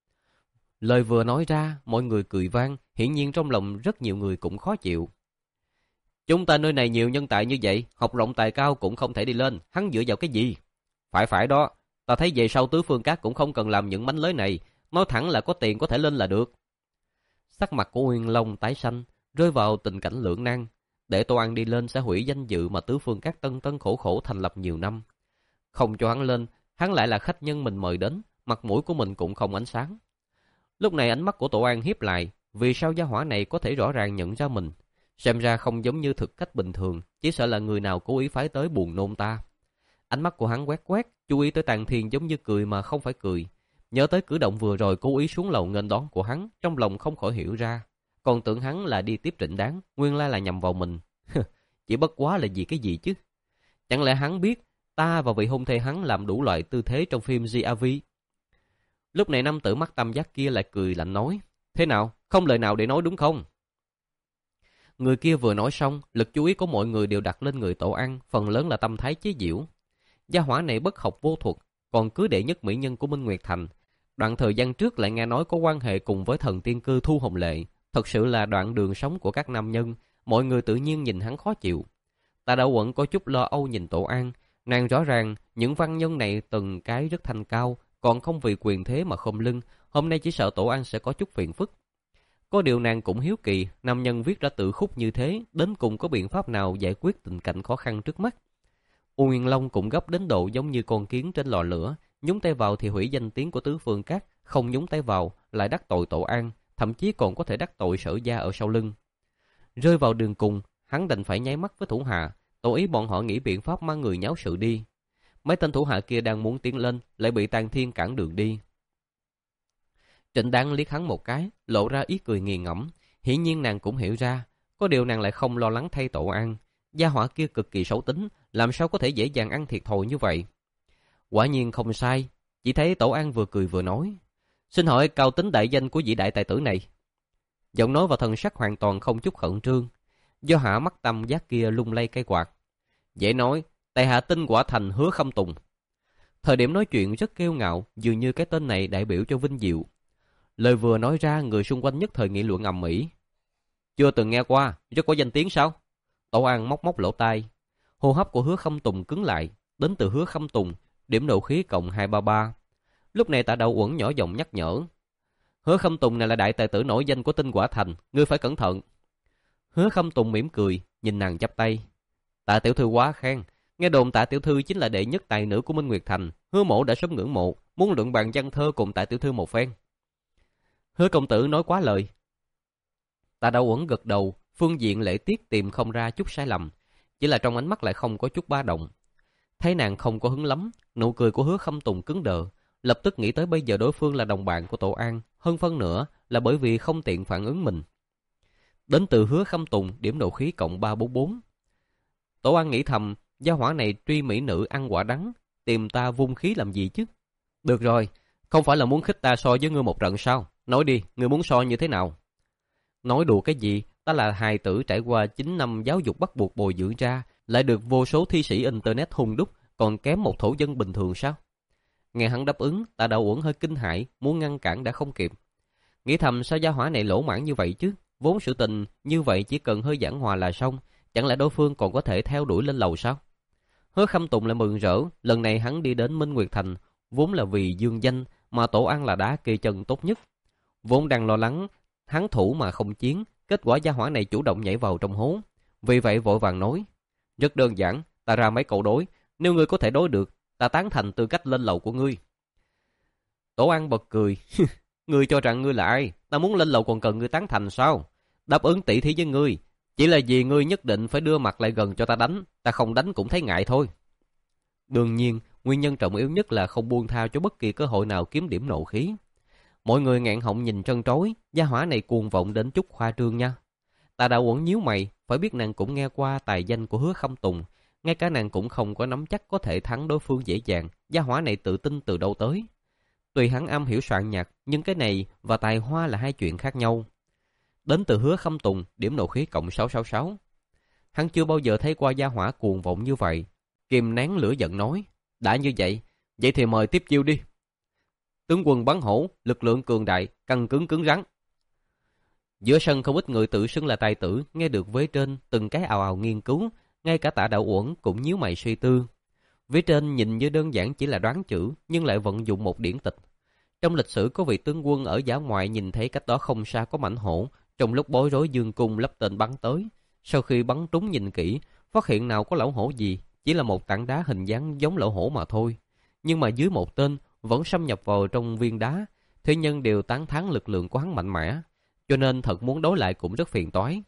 Lời vừa nói ra, mọi người cười vang, hiển nhiên trong lòng rất nhiều người cũng khó chịu. Chúng ta nơi này nhiều nhân tài như vậy, học rộng tài cao cũng không thể đi lên, hắn dựa vào cái gì? Phải phải đó, ta thấy về sau tứ phương các cũng không cần làm những mánh lới này, nói thẳng là có tiền có thể lên là được. Sắc mặt của Nguyên Long tái xanh, rơi vào tình cảnh lưỡng nan. Để Tô An đi lên sẽ hủy danh dự mà tứ phương các tân tân khổ khổ thành lập nhiều năm. Không cho hắn lên, hắn lại là khách nhân mình mời đến, mặt mũi của mình cũng không ánh sáng. Lúc này ánh mắt của Tô An hiếp lại, vì sao gia hỏa này có thể rõ ràng nhận ra mình? Xem ra không giống như thực khách bình thường, chỉ sợ là người nào cố ý phái tới buồn nôn ta. Ánh mắt của hắn quét quét, chú ý tới Tàn Thiên giống như cười mà không phải cười. Nhớ tới cử động vừa rồi cố ý xuống lầu nghênh đón của hắn, trong lòng không khỏi hiểu ra. Còn tưởng hắn là đi tiếp Trịnh Đáng, nguyên lai là nhằm vào mình. Chỉ bất quá là vì cái gì chứ? Chẳng lẽ hắn biết ta và vị hôn thê hắn làm đủ loại tư thế trong phim giê a vê? Lúc này nam tử mắt tam giác kia lại cười lạnh nói. Thế nào? Không lời nào để nói đúng không? Người kia vừa nói xong, lực chú ý của mọi người đều đặt lên người Tổ An, phần lớn là tâm thái chế giễu. Gia hỏa này bất học vô thuật, còn cưới đệ nhất mỹ nhân của Minh Nguyệt Thành. Đoạn thời gian trước lại nghe nói có quan hệ cùng với thần tiên cư Thu Hồng Lệ. Thật sự là đoạn đường sống của các nam nhân, mọi người tự nhiên nhìn hắn khó chịu. Ta Đạo Quận có chút lo âu nhìn Tổ An, nàng rõ ràng những văn nhân này từng cái rất thanh cao, còn không vì quyền thế mà khom lưng, hôm nay chỉ sợ Tổ An sẽ có chút phiền phức. Có điều nàng cũng hiếu kỳ, nam nhân viết ra tự khúc như thế, đến cùng có biện pháp nào giải quyết tình cảnh khó khăn trước mắt. U Nguyên Long cũng gấp đến độ giống như con kiến trên lò lửa, nhúng tay vào thì hủy danh tiếng của tứ phương các, không nhúng tay vào lại đắc tội Tổ An, thậm chí còn có thể đắc tội Sở gia ở sau lưng. Rơi vào đường cùng, hắn đành phải nháy mắt với thủ hạ, tỏ ý bọn họ nghĩ biện pháp mang người nháo sự đi. Mấy tên thủ hạ kia đang muốn tiến lên, lại bị Tàn Thiên cản đường đi. Trịnh Đáng liếc hắn một cái, lộ ra ý cười nghiền ngẫm. Hiển nhiên nàng cũng hiểu ra, có điều nàng lại không lo lắng thay Tổ An. Gia hỏa kia cực kỳ xấu tính, làm sao có thể dễ dàng ăn thiệt thòi như vậy? Quả nhiên không sai, chỉ thấy Tổ An vừa cười vừa nói. Xin hỏi cao tính đại danh của vị đại tài tử này? Giọng nói và thần sắc hoàn toàn không chút khẩn trương. Do hạ mắt tam giác kia lung lay cây quạt. Dễ nói, tại hạ tinh quả thành Hứa Khâm Tùng. Thời điểm nói chuyện rất kiêu ngạo, dường như cái tên này đại biểu cho vinh diệu. Lời vừa nói ra, người xung quanh nhất thời nghị luận ầm ĩ. Chưa từng nghe qua, rất có danh tiếng sao? Tổ An móc móc lỗ tai. Hô hấp của Hứa Khâm Tùng cứng lại, đến từ Hứa Khâm Tùng, điểm nộ khí cộng hai ba ba. Lúc này Tạ Đạo Uẩn nhỏ giọng nhắc nhở. Hứa Khâm Tùng này là đại tài tử nổi danh của Tinh Quả Thành, ngươi phải cẩn thận. Hứa Khâm Tùng mỉm cười, nhìn nàng chắp tay. Tạ tiểu thư quá khen, nghe đồn Tạ tiểu thư chính là đệ nhất tài nữ của Minh Nguyệt Thành, Hứa mộ đã sớm ngưỡng mộ, muốn luận bàn văn thơ cùng Tạ tiểu thư một phen. Hứa công tử nói quá lời. Tạ Đạo Uẩn gật đầu, phương diện lễ tiết tìm không ra chút sai lầm, chỉ là trong ánh mắt lại không có chút ba động. Thấy nàng không có hứng lắm, nụ cười của Hứa Khâm Tùng cứng đờ, lập tức nghĩ tới bây giờ đối phương là đồng bạn của Tổ An, hơn phân nữa là bởi vì không tiện phản ứng mình. Đến từ Hứa Khâm Tùng, điểm nộ khí cộng ba bốn bốn. Tổ An nghĩ thầm, gia hỏa này truy mỹ nữ ăn quả đắng, tìm ta vung khí làm gì chứ? Được rồi, không phải là muốn khích ta so với ngươi một trận sao? Nói đi, ngươi muốn so như thế nào? Nói đùa cái gì, ta là hài tử trải qua chín năm giáo dục bắt buộc bồi dưỡng ra, lại được vô số thi sĩ internet hung đúc, còn kém một thổ dân bình thường sao? Nghe hắn đáp ứng, Tạ Đạo Uẩn hơi kinh hãi, muốn ngăn cản đã không kịp. Nghĩ thầm sao gia hỏa này lỗ mãn như vậy chứ? Vốn sự tình như vậy chỉ cần hơi giảng hòa là xong, chẳng lẽ đối phương còn có thể theo đuổi lên lầu sao? Hứa Khâm Tùng lại mừng rỡ, lần này hắn đi đến Minh Nguyệt Thành vốn là vì dương danh, mà Tổ An là đá kê chân tốt nhất. Vốn đang lo lắng hắn thủ mà không chiến, kết quả gia hỏa này chủ động nhảy vào trong hố. Vì vậy vội vàng nói, rất đơn giản, ta ra mấy câu đối, nếu ngươi có thể đối được, ta tán thành tư cách lên lầu của ngươi. Tổ An bật cười, ngươi cho rằng ngươi là ai, ta muốn lên lầu còn cần ngươi tán thành sao? Đáp ứng tỷ thí với ngươi, chỉ là vì ngươi nhất định phải đưa mặt lại gần cho ta đánh, ta không đánh cũng thấy ngại thôi. Đương nhiên, nguyên nhân trọng yếu nhất là không buông tha cho bất kỳ cơ hội nào kiếm điểm nộ khí. Mọi người ngạn họng nhìn trân trối, gia hỏa này cuồng vọng đến chút khoa trương nha. Tà Đạo Uẩn nhíu mày, phải biết nàng cũng nghe qua tài danh của Hứa Khâm Tùng, ngay cả nàng cũng không có nắm chắc có thể thắng đối phương dễ dàng, gia hỏa này tự tin từ đâu tới. Tuy hắn am hiểu soạn nhạc, nhưng cái này và tài hoa là hai chuyện khác nhau. Đến từ Hứa Khâm Tùng, điểm nộ khí cộng sáu sáu sáu. Hắn chưa bao giờ thấy qua gia hỏa cuồng vọng như vậy. Kìm nén lửa giận nói, đã như vậy, vậy thì mời tiếp chiêu đi. Tướng quân bắn hổ, lực lượng cường đại, căng cứng cứng rắn. Giữa sân không ít người tự xưng là tài tử, nghe được vế trên từng cái ào ào nghiên cứu, ngay cả Tạ Đạo Uẩn cũng nhíu mày suy tư. Vế trên nhìn như đơn giản chỉ là đoán chữ, nhưng lại vận dụng một điển tịch. Trong lịch sử có vị tướng quân ở dã ngoại nhìn thấy cách đó không xa có mảnh hổ, trong lúc bối rối dương cung lắp tên bắn tới. Sau khi bắn trúng nhìn kỹ, phát hiện nào có lỗ hổ gì, chỉ là một tảng đá hình dáng giống lỗ hổ mà thôi. Nhưng mà dưới một tên vẫn xâm nhập vào trong viên đá, thế nhân đều tán thán lực lượng của hắn mạnh mẽ, cho nên thật muốn đối lại cũng rất phiền toái.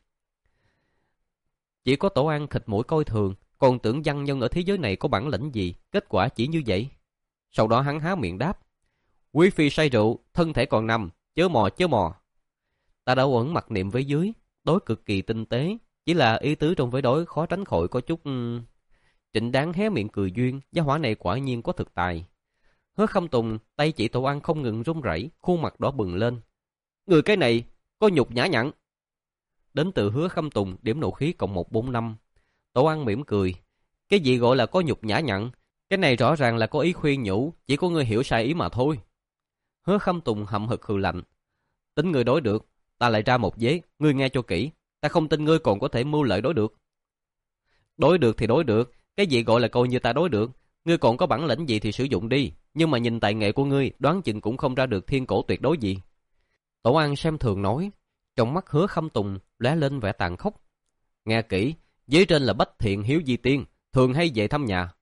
Chỉ có Tổ An khịt mũi coi thường, còn tưởng văn nhân ở thế giới này có bản lĩnh gì, kết quả chỉ như vậy. Sau đó hắn há miệng đáp, quý phi say rượu, thân thể còn nằm, chớ mò chớ mò. Ta đã uẩn mặc niệm với dưới, đối cực kỳ tinh tế, chỉ là ý tứ trong với đối khó tránh khỏi có chút... Trịnh Đáng hé miệng cười duyên, gia hỏa này quả nhiên có thực tài. Hứa Khâm Tùng, tay chỉ Tổ An không ngừng run rẩy, khuôn mặt đỏ bừng lên. Người cái này, có nhục nhã nhặn. Đến từ Hứa Khâm Tùng, điểm nộ khí cộng một bốn năm. Tổ An mỉm cười. Cái gì gọi là có nhục nhã nhặn? Cái này rõ ràng là có ý khuyên nhủ, chỉ có người hiểu sai ý mà thôi. Hứa Khâm Tùng hậm hực hừ lạnh. Tính người đối được, ta lại ra một vế, ngươi nghe cho kỹ. Ta không tin ngươi còn có thể mưu lợi đối được. Đối được thì đối được, cái gì gọi là coi như ta đối được? Ngươi còn có bản lĩnh gì thì sử dụng đi, nhưng mà nhìn tài nghệ của ngươi, đoán chừng cũng không ra được thiên cổ tuyệt đối gì. Tổ An xem thường nói, trong mắt Hứa Khâm Tùng lóe lên vẻ tàn khốc. Nghe kỹ, dưới trên là Bách Thiện Hiếu Di Tiên, thường hay về thăm nhà.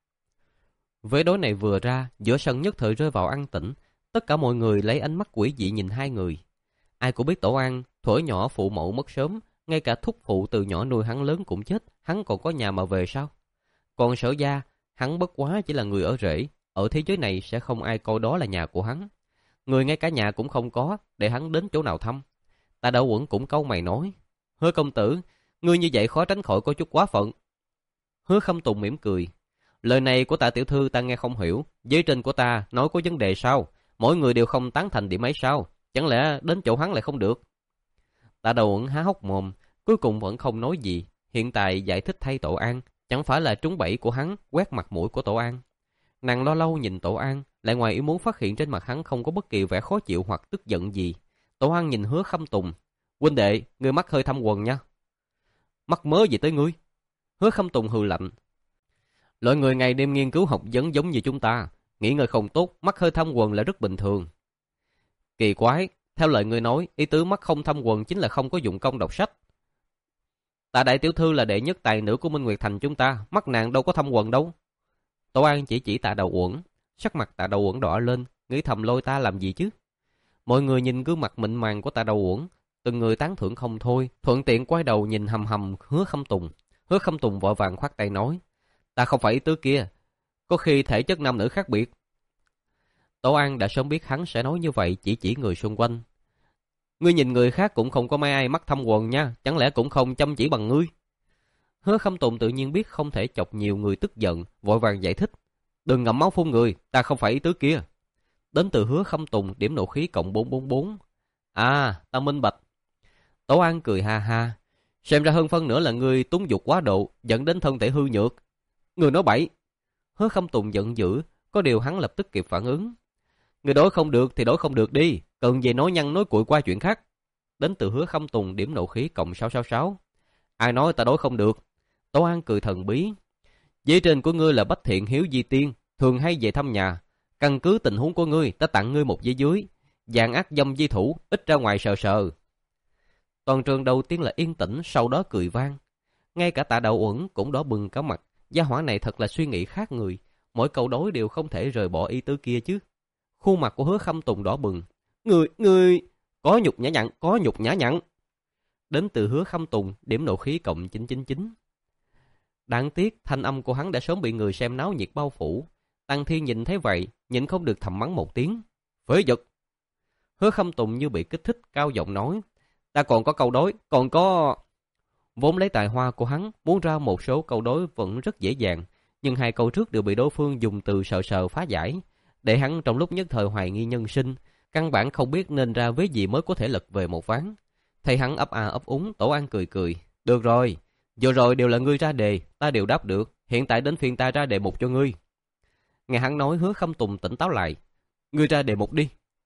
Với đối này vừa ra, giữa sân nhất thời rơi vào an tĩnh, tất cả mọi người lấy ánh mắt quỷ dị nhìn hai người. Ai cũng biết Tổ An, thuở nhỏ phụ mẫu mất sớm, ngay cả thúc phụ từ nhỏ nuôi hắn lớn cũng chết, hắn còn có nhà mà về sao? Còn Sở Gia, hắn bất quá chỉ là người ở rễ, ở thế giới này sẽ không ai coi đó là nhà của hắn. Người ngay cả nhà cũng không có, để hắn đến chỗ nào thăm. Ta Đạo Uẩn cũng câu mày nói, Hứa công tử, ngươi như vậy khó tránh khỏi có chút quá phận. Hứa Khâm Tùng mỉm cười, lời này của Tạ tiểu thư ta nghe không hiểu, giới trên của ta nói có vấn đề sao? Mỗi người đều không tán thành điểm ấy sao? Chẳng lẽ đến chỗ hắn lại không được? Tạ Đạo Uẩn há hốc mồm, cuối cùng vẫn không nói gì. Hiện tại giải thích thay Tổ An, chẳng phải là trúng bẫy của hắn quét mặt mũi của Tổ An. Nàng lo lâu nhìn Tổ An, lại ngoài ý muốn phát hiện trên mặt hắn không có bất kỳ vẻ khó chịu hoặc tức giận gì. Tổ An nhìn Hứa Khâm Tùng, huynh đệ, ngươi mắc hơi thâm quần nha. Mắc mớ gì tới ngươi? Hứa Khâm Tùng hừ lạnh. Loại người ngày đêm nghiên cứu học vấn giống như chúng ta, nghĩ ngơi không tốt, mắc hơi thâm quần là rất bình thường. Kỳ quái, theo lời ngươi nói, ý tứ mắc không thâm quần chính là không có dụng công đọc sách. Tạ đại tiểu thư là đệ nhất tài nữ của Minh Nguyệt Thành chúng ta, mắt nàng đâu có thâm quần đâu. Tổ An chỉ chỉ Tạ Đạo Uẩn, sắc mặt Tạ Đạo Uẩn đỏ lên, nghĩ thầm lôi ta làm gì chứ? Mọi người nhìn gương mặt mịn màng của Tạ Đạo Uẩn, từng người tán thưởng không thôi, thuận tiện quay đầu nhìn hầm hầm Hứa Khâm Tùng. Hứa Khâm Tùng vội vàng khoát tay nói, ta không phải ý tứ kia, có khi thể chất nam nữ khác biệt. Tổ An đã sớm biết hắn sẽ nói như vậy, chỉ chỉ người xung quanh. Ngươi nhìn người khác cũng không có mấy ai mắc thâm quần nha, chẳng lẽ cũng không chăm chỉ bằng ngươi? Hứa Khâm Tùng tự nhiên biết không thể chọc nhiều người tức giận, vội vàng giải thích. Đừng ngậm máu phun người, ta không phải ý tứ kia. Đến từ Hứa Khâm Tùng, điểm nộ khí cộng bốn bốn bốn. À, ta minh bạch. Tổ An cười ha ha. Xem ra hơn phân nữa là ngươi túng dục quá độ, dẫn đến thân thể hư nhược. Ngươi nói bậy. Hứa Khâm Tùng giận dữ, có điều hắn lập tức kịp phản ứng. Ngươi đối không được thì đối không được đi, cần gì nói nhăn nói cuội qua chuyện khác. Đến từ Hứa Khâm Tùng, điểm nộ khí cộng sáu sáu sáu. Ai nói ta đối không được? Tổ An cười thần bí. Dế trên của ngươi là Bách Thiện Hiếu Di Tiên, thường hay về thăm nhà. Căn cứ tình huống của ngươi, ta tặng ngươi một dế dưới. Dạng ác dâm di thủ, ít ra ngoài sờ sờ. Toàn trường đầu tiên là yên tĩnh, sau đó cười vang. Ngay cả Tạ Đậu Uẩn cũng đỏ bừng cả mặt. Gia hỏa này thật là suy nghĩ khác người. Mỗi câu đối đều không thể rời bỏ ý tứ kia chứ. Khuôn mặt của Hứa Khâm Tùng đỏ bừng. Ngươi, ngươi, có nhục nhã nhặn, có nhục nhã nhặn. Đến từ Hứa Khâm Tùng, điểm nộ khí cộng chín chín chín. Đáng tiếc, thanh âm của hắn đã sớm bị người xem náo nhiệt bao phủ. Tăng Thiên nhìn thấy vậy, nhịn không được thầm mắng một tiếng. Phế vật! Hứa Khâm Tùng như bị kích thích, cao giọng nói. Ta còn có câu đối, còn có... Vốn lấy tài hoa của hắn, muốn ra một số câu đối vẫn rất dễ dàng. Nhưng hai câu trước đều bị đối phương dùng từ sờ sờ phá giải. Để hắn trong lúc nhất thời hoài nghi nhân sinh, căn bản không biết nên ra với gì mới có thể lật về một ván. Thấy hắn ấp à ấp úng, Tổ An cười cười. Được rồi, vừa rồi đều là ngươi ra đề, ta đều đáp được. Hiện tại đến phiên ta ra đề mục cho ngươi. Nghe hắn nói, Hứa Khâm Tùng tỉnh táo lại. Ngươi ra đề mục đi.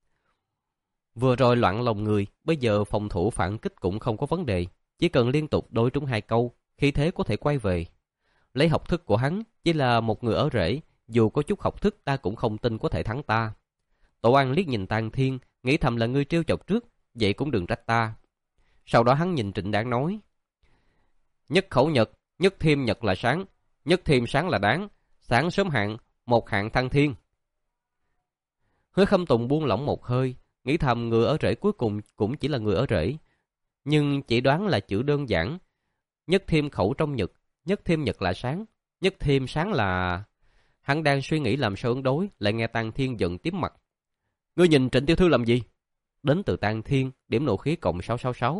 Vừa rồi loạn lòng người, bây giờ phòng thủ phản kích cũng không có vấn đề. Chỉ cần liên tục đối trúng hai câu, khí thế có thể quay về. Lấy học thức của hắn, chỉ là một người ở rễ, dù có chút học thức ta cũng không tin có thể thắng ta. Tổ An liếc nhìn Tàng Thiên, nghĩ thầm là ngươi trêu chọc trước, vậy cũng đừng trách ta. Sau đó hắn nhìn Trịnh Đáng nói. Nhất khẩu nhật, nhất thêm nhật là sáng, nhất thêm sáng là đáng, sáng sớm hạn, một hạn thăng thiên. Hứa Khâm Tùng buông lỏng một hơi, nghĩ thầm người ở rễ cuối cùng cũng chỉ là người ở rễ. Nhưng chỉ đoán là chữ đơn giản. Nhất thêm khẩu trong nhật, nhất thêm nhật là sáng, nhất thêm sáng là... Hắn đang suy nghĩ làm sao ứng đối, lại nghe Tàng Thiên giận tím mặt. Ngươi nhìn Trịnh Tiểu Thư làm gì? Đến từ Tàng Thiên, điểm nộ khí cộng sáu sáu sáu.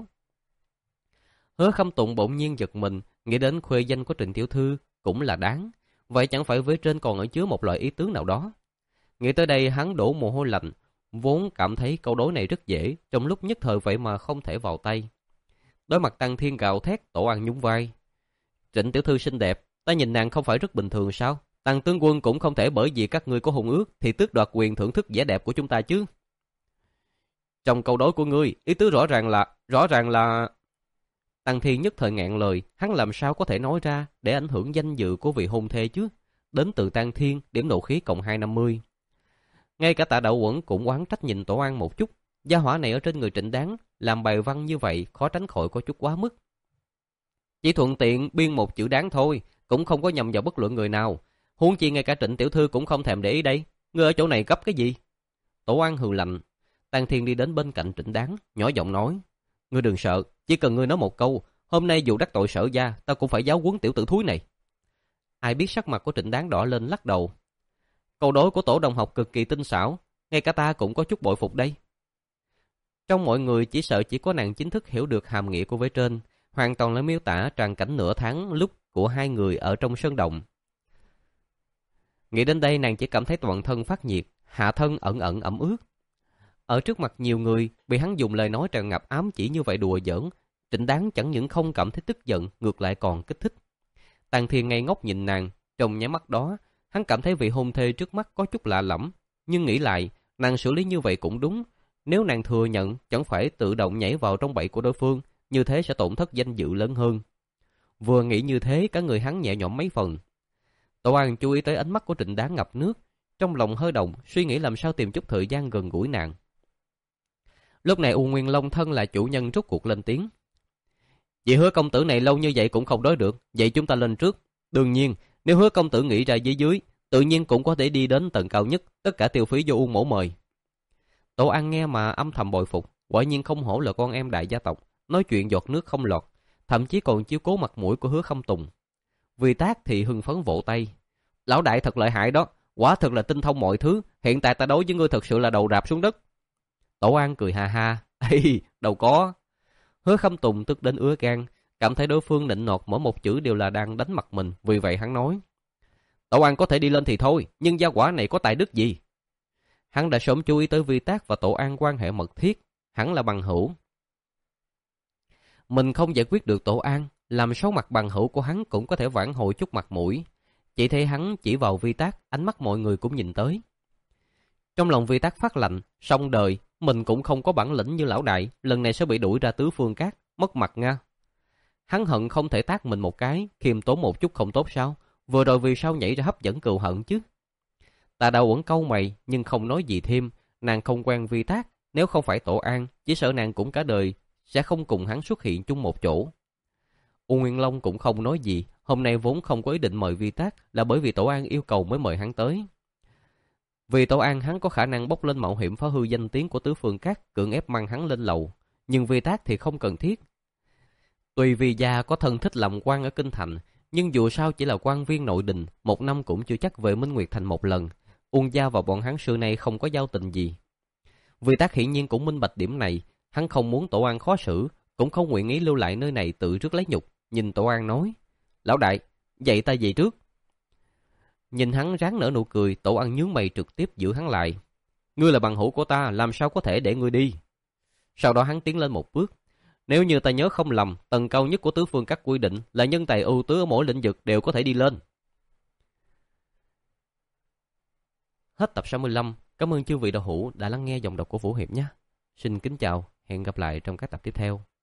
Hứa Khâm Tùng bỗng nhiên giật mình, nghĩ đến khuê danh của Trịnh Tiểu Thư cũng là đáng. Vậy chẳng phải với trên còn ở chứa một loại ý tứ nào đó. Nghĩ tới đây hắn đổ mồ hôi lạnh, vốn cảm thấy câu đối này rất dễ, trong lúc nhất thời vậy mà không thể vào tay. Đối mặt Tàng Thiên gào thét, Tổ An nhún vai. Trịnh Tiểu Thư xinh đẹp, ta nhìn nàng không phải rất bình thường sao? Tàng tướng quân cũng không thể bởi vì các ngươi có hôn ước thì tước đoạt quyền thưởng thức vẻ đẹp của chúng ta chứ. Trong câu đối của ngươi, ý tứ rõ ràng là, rõ ràng là... Tàng Thiên nhất thời ngẹn lời, hắn làm sao có thể nói ra để ảnh hưởng danh dự của vị hôn thê chứ? Đến từ Tàng Thiên, điểm nộ khí cộng hai trăm năm mươi. Ngay cả Tạ Đậu Uẩn cũng oán trách nhìn Tổ An một chút. Gia hỏa này ở trên người Trịnh Đáng, làm bài văn như vậy khó tránh khỏi có chút quá mức. Chỉ thuận tiện biên một chữ đáng thôi, cũng không có nhầm vào bất luận người nào. Huống chi ngay cả Trịnh Tiểu Thư cũng không thèm để ý đây. Ngươi ở chỗ này gấp cái gì? Tổ An hừ lạnh. Tàng Thiên đi đến bên cạnh Trịnh Đáng, nhỏ giọng nói. Ngươi đừng sợ, chỉ cần ngươi nói một câu, hôm nay dù đắc tội Sở gia, ta cũng phải giáo huấn tiểu tử thúi này. Ai biết sắc mặt của Trịnh Đáng đỏ lên lắc đầu. Câu đối của Tổ đồng học cực kỳ tinh xảo, ngay cả ta cũng có chút bội phục đây. Trong mọi người chỉ sợ chỉ có nàng chính thức hiểu được hàm nghĩa của vế trên, hoàn toàn là miêu tả tràn cảnh nửa tháng lúc của hai người ở trong sơn động. Nghĩ đến đây nàng chỉ cảm thấy toàn thân phát nhiệt, hạ thân ẩn ẩn ẩm ướt. Ở trước mặt nhiều người, bị hắn dùng lời nói tràn ngập ám chỉ như vậy đùa giỡn, Trịnh Đáng chẳng những không cảm thấy tức giận, ngược lại còn kích thích. Tàng Thiên ngây ngốc nhìn nàng, trong nháy mắt đó, hắn cảm thấy vị hôn thê trước mắt có chút lạ lẫm, nhưng nghĩ lại, nàng xử lý như vậy cũng đúng. Nếu nàng thừa nhận, chẳng phải tự động nhảy vào trong bẫy của đối phương, như thế sẽ tổn thất danh dự lớn hơn. Vừa nghĩ như thế, cả người hắn nhẹ nhõm mấy phần. Tổ An chú ý tới ánh mắt của Trịnh Đáng ngập nước, trong lòng hơi động, suy nghĩ làm sao tìm chút thời gian gần gũi nàng. Lúc này U Nguyên Long thân là chủ nhân rút cuộc lên tiếng. Vì Hứa công tử này lâu như vậy cũng không đối được, vậy chúng ta lên trước. Đương nhiên, nếu Hứa công tử nghĩ ra dưới dưới, tự nhiên cũng có thể đi đến tầng cao nhất, tất cả tiêu phí do U mổ mời. Tổ An nghe mà âm thầm bội phục, quả nhiên không hổ là con em đại gia tộc, nói chuyện giọt nước không lọt, thậm chí còn chiếu cố mặt mũi của Hứa Khâm Tùng. Vì Tác thì hưng phấn vỗ tay. Lão đại thật lợi hại đó, quả thật là tinh thông mọi thứ, hiện tại ta đối với ngươi thật sự là đầu rạp xuống đất. Tổ An cười ha ha, ê, đâu có. Hứa Khâm Tùng tức đến ứa gan, cảm thấy đối phương nịnh nọt mỗi một chữ đều là đang đánh mặt mình, vì vậy hắn nói. Tổ An có thể đi lên thì thôi, nhưng gia quả này có tài đức gì? Hắn đã sớm chú ý tới Vi Tác và Tổ An quan hệ mật thiết, hắn là bằng hữu. Mình không giải quyết được Tổ An, làm xấu mặt bằng hữu của hắn cũng có thể vãn hồi chút mặt mũi. Chỉ thấy hắn chỉ vào Vi Tác, ánh mắt mọi người cũng nhìn tới. Trong lòng Vi Tác phát lạnh, xong đời, mình cũng không có bản lĩnh như lão đại, lần này sẽ bị đuổi ra tứ phương cát, mất mặt nha. Hắn hận không thể tát mình một cái, khiêm tốn một chút không tốt sao? Vừa rồi vì sao nhảy ra hấp dẫn cừu hận chứ? Tà Đạo Uẩn cau mày nhưng không nói gì thêm. Nàng không quen Vi Tác, nếu không phải Tổ An, chỉ sợ nàng cũng cả đời sẽ không cùng hắn xuất hiện chung một chỗ. U Nguyên Long cũng không nói gì, hôm nay vốn không có ý định mời Vi Tác là bởi vì Tổ An yêu cầu mới mời hắn tới. Vì Tổ An hắn có khả năng bốc lên mạo hiểm phá hư danh tiếng của tứ phương các, cưỡng ép mang hắn lên lầu, nhưng Vi Tác thì không cần thiết. Tuy Vi gia có thân thích làm quan ở kinh thành, nhưng dù sao chỉ là quan viên nội đình, một năm cũng chưa chắc về Minh Nguyệt thành một lần. Uông gia và bọn hắn xưa nay không có giao tình gì. Vi Tác hiển nhiên cũng minh bạch điểm này, hắn không muốn Tổ An khó xử, cũng không nguyện ý lưu lại nơi này tự rước lấy nhục. Nhìn Tổ An nói: "Lão đại, vậy ta về trước." Nhìn hắn ráng nở nụ cười, Tổ An nhướng mày trực tiếp giữ hắn lại. "Ngươi là bằng hữu của ta, làm sao có thể để ngươi đi?" Sau đó hắn tiến lên một bước. "Nếu như ta nhớ không lầm, tầng cao nhất của tứ phương các quy định là nhân tài ưu tú ở mỗi lĩnh vực đều có thể đi lên." Hết tập sáu mươi lăm. Cảm ơn chư vị đạo hữu đã lắng nghe giọng đọc của Vũ Hiệp nhé. Xin kính chào, hẹn gặp lại trong các tập tiếp theo.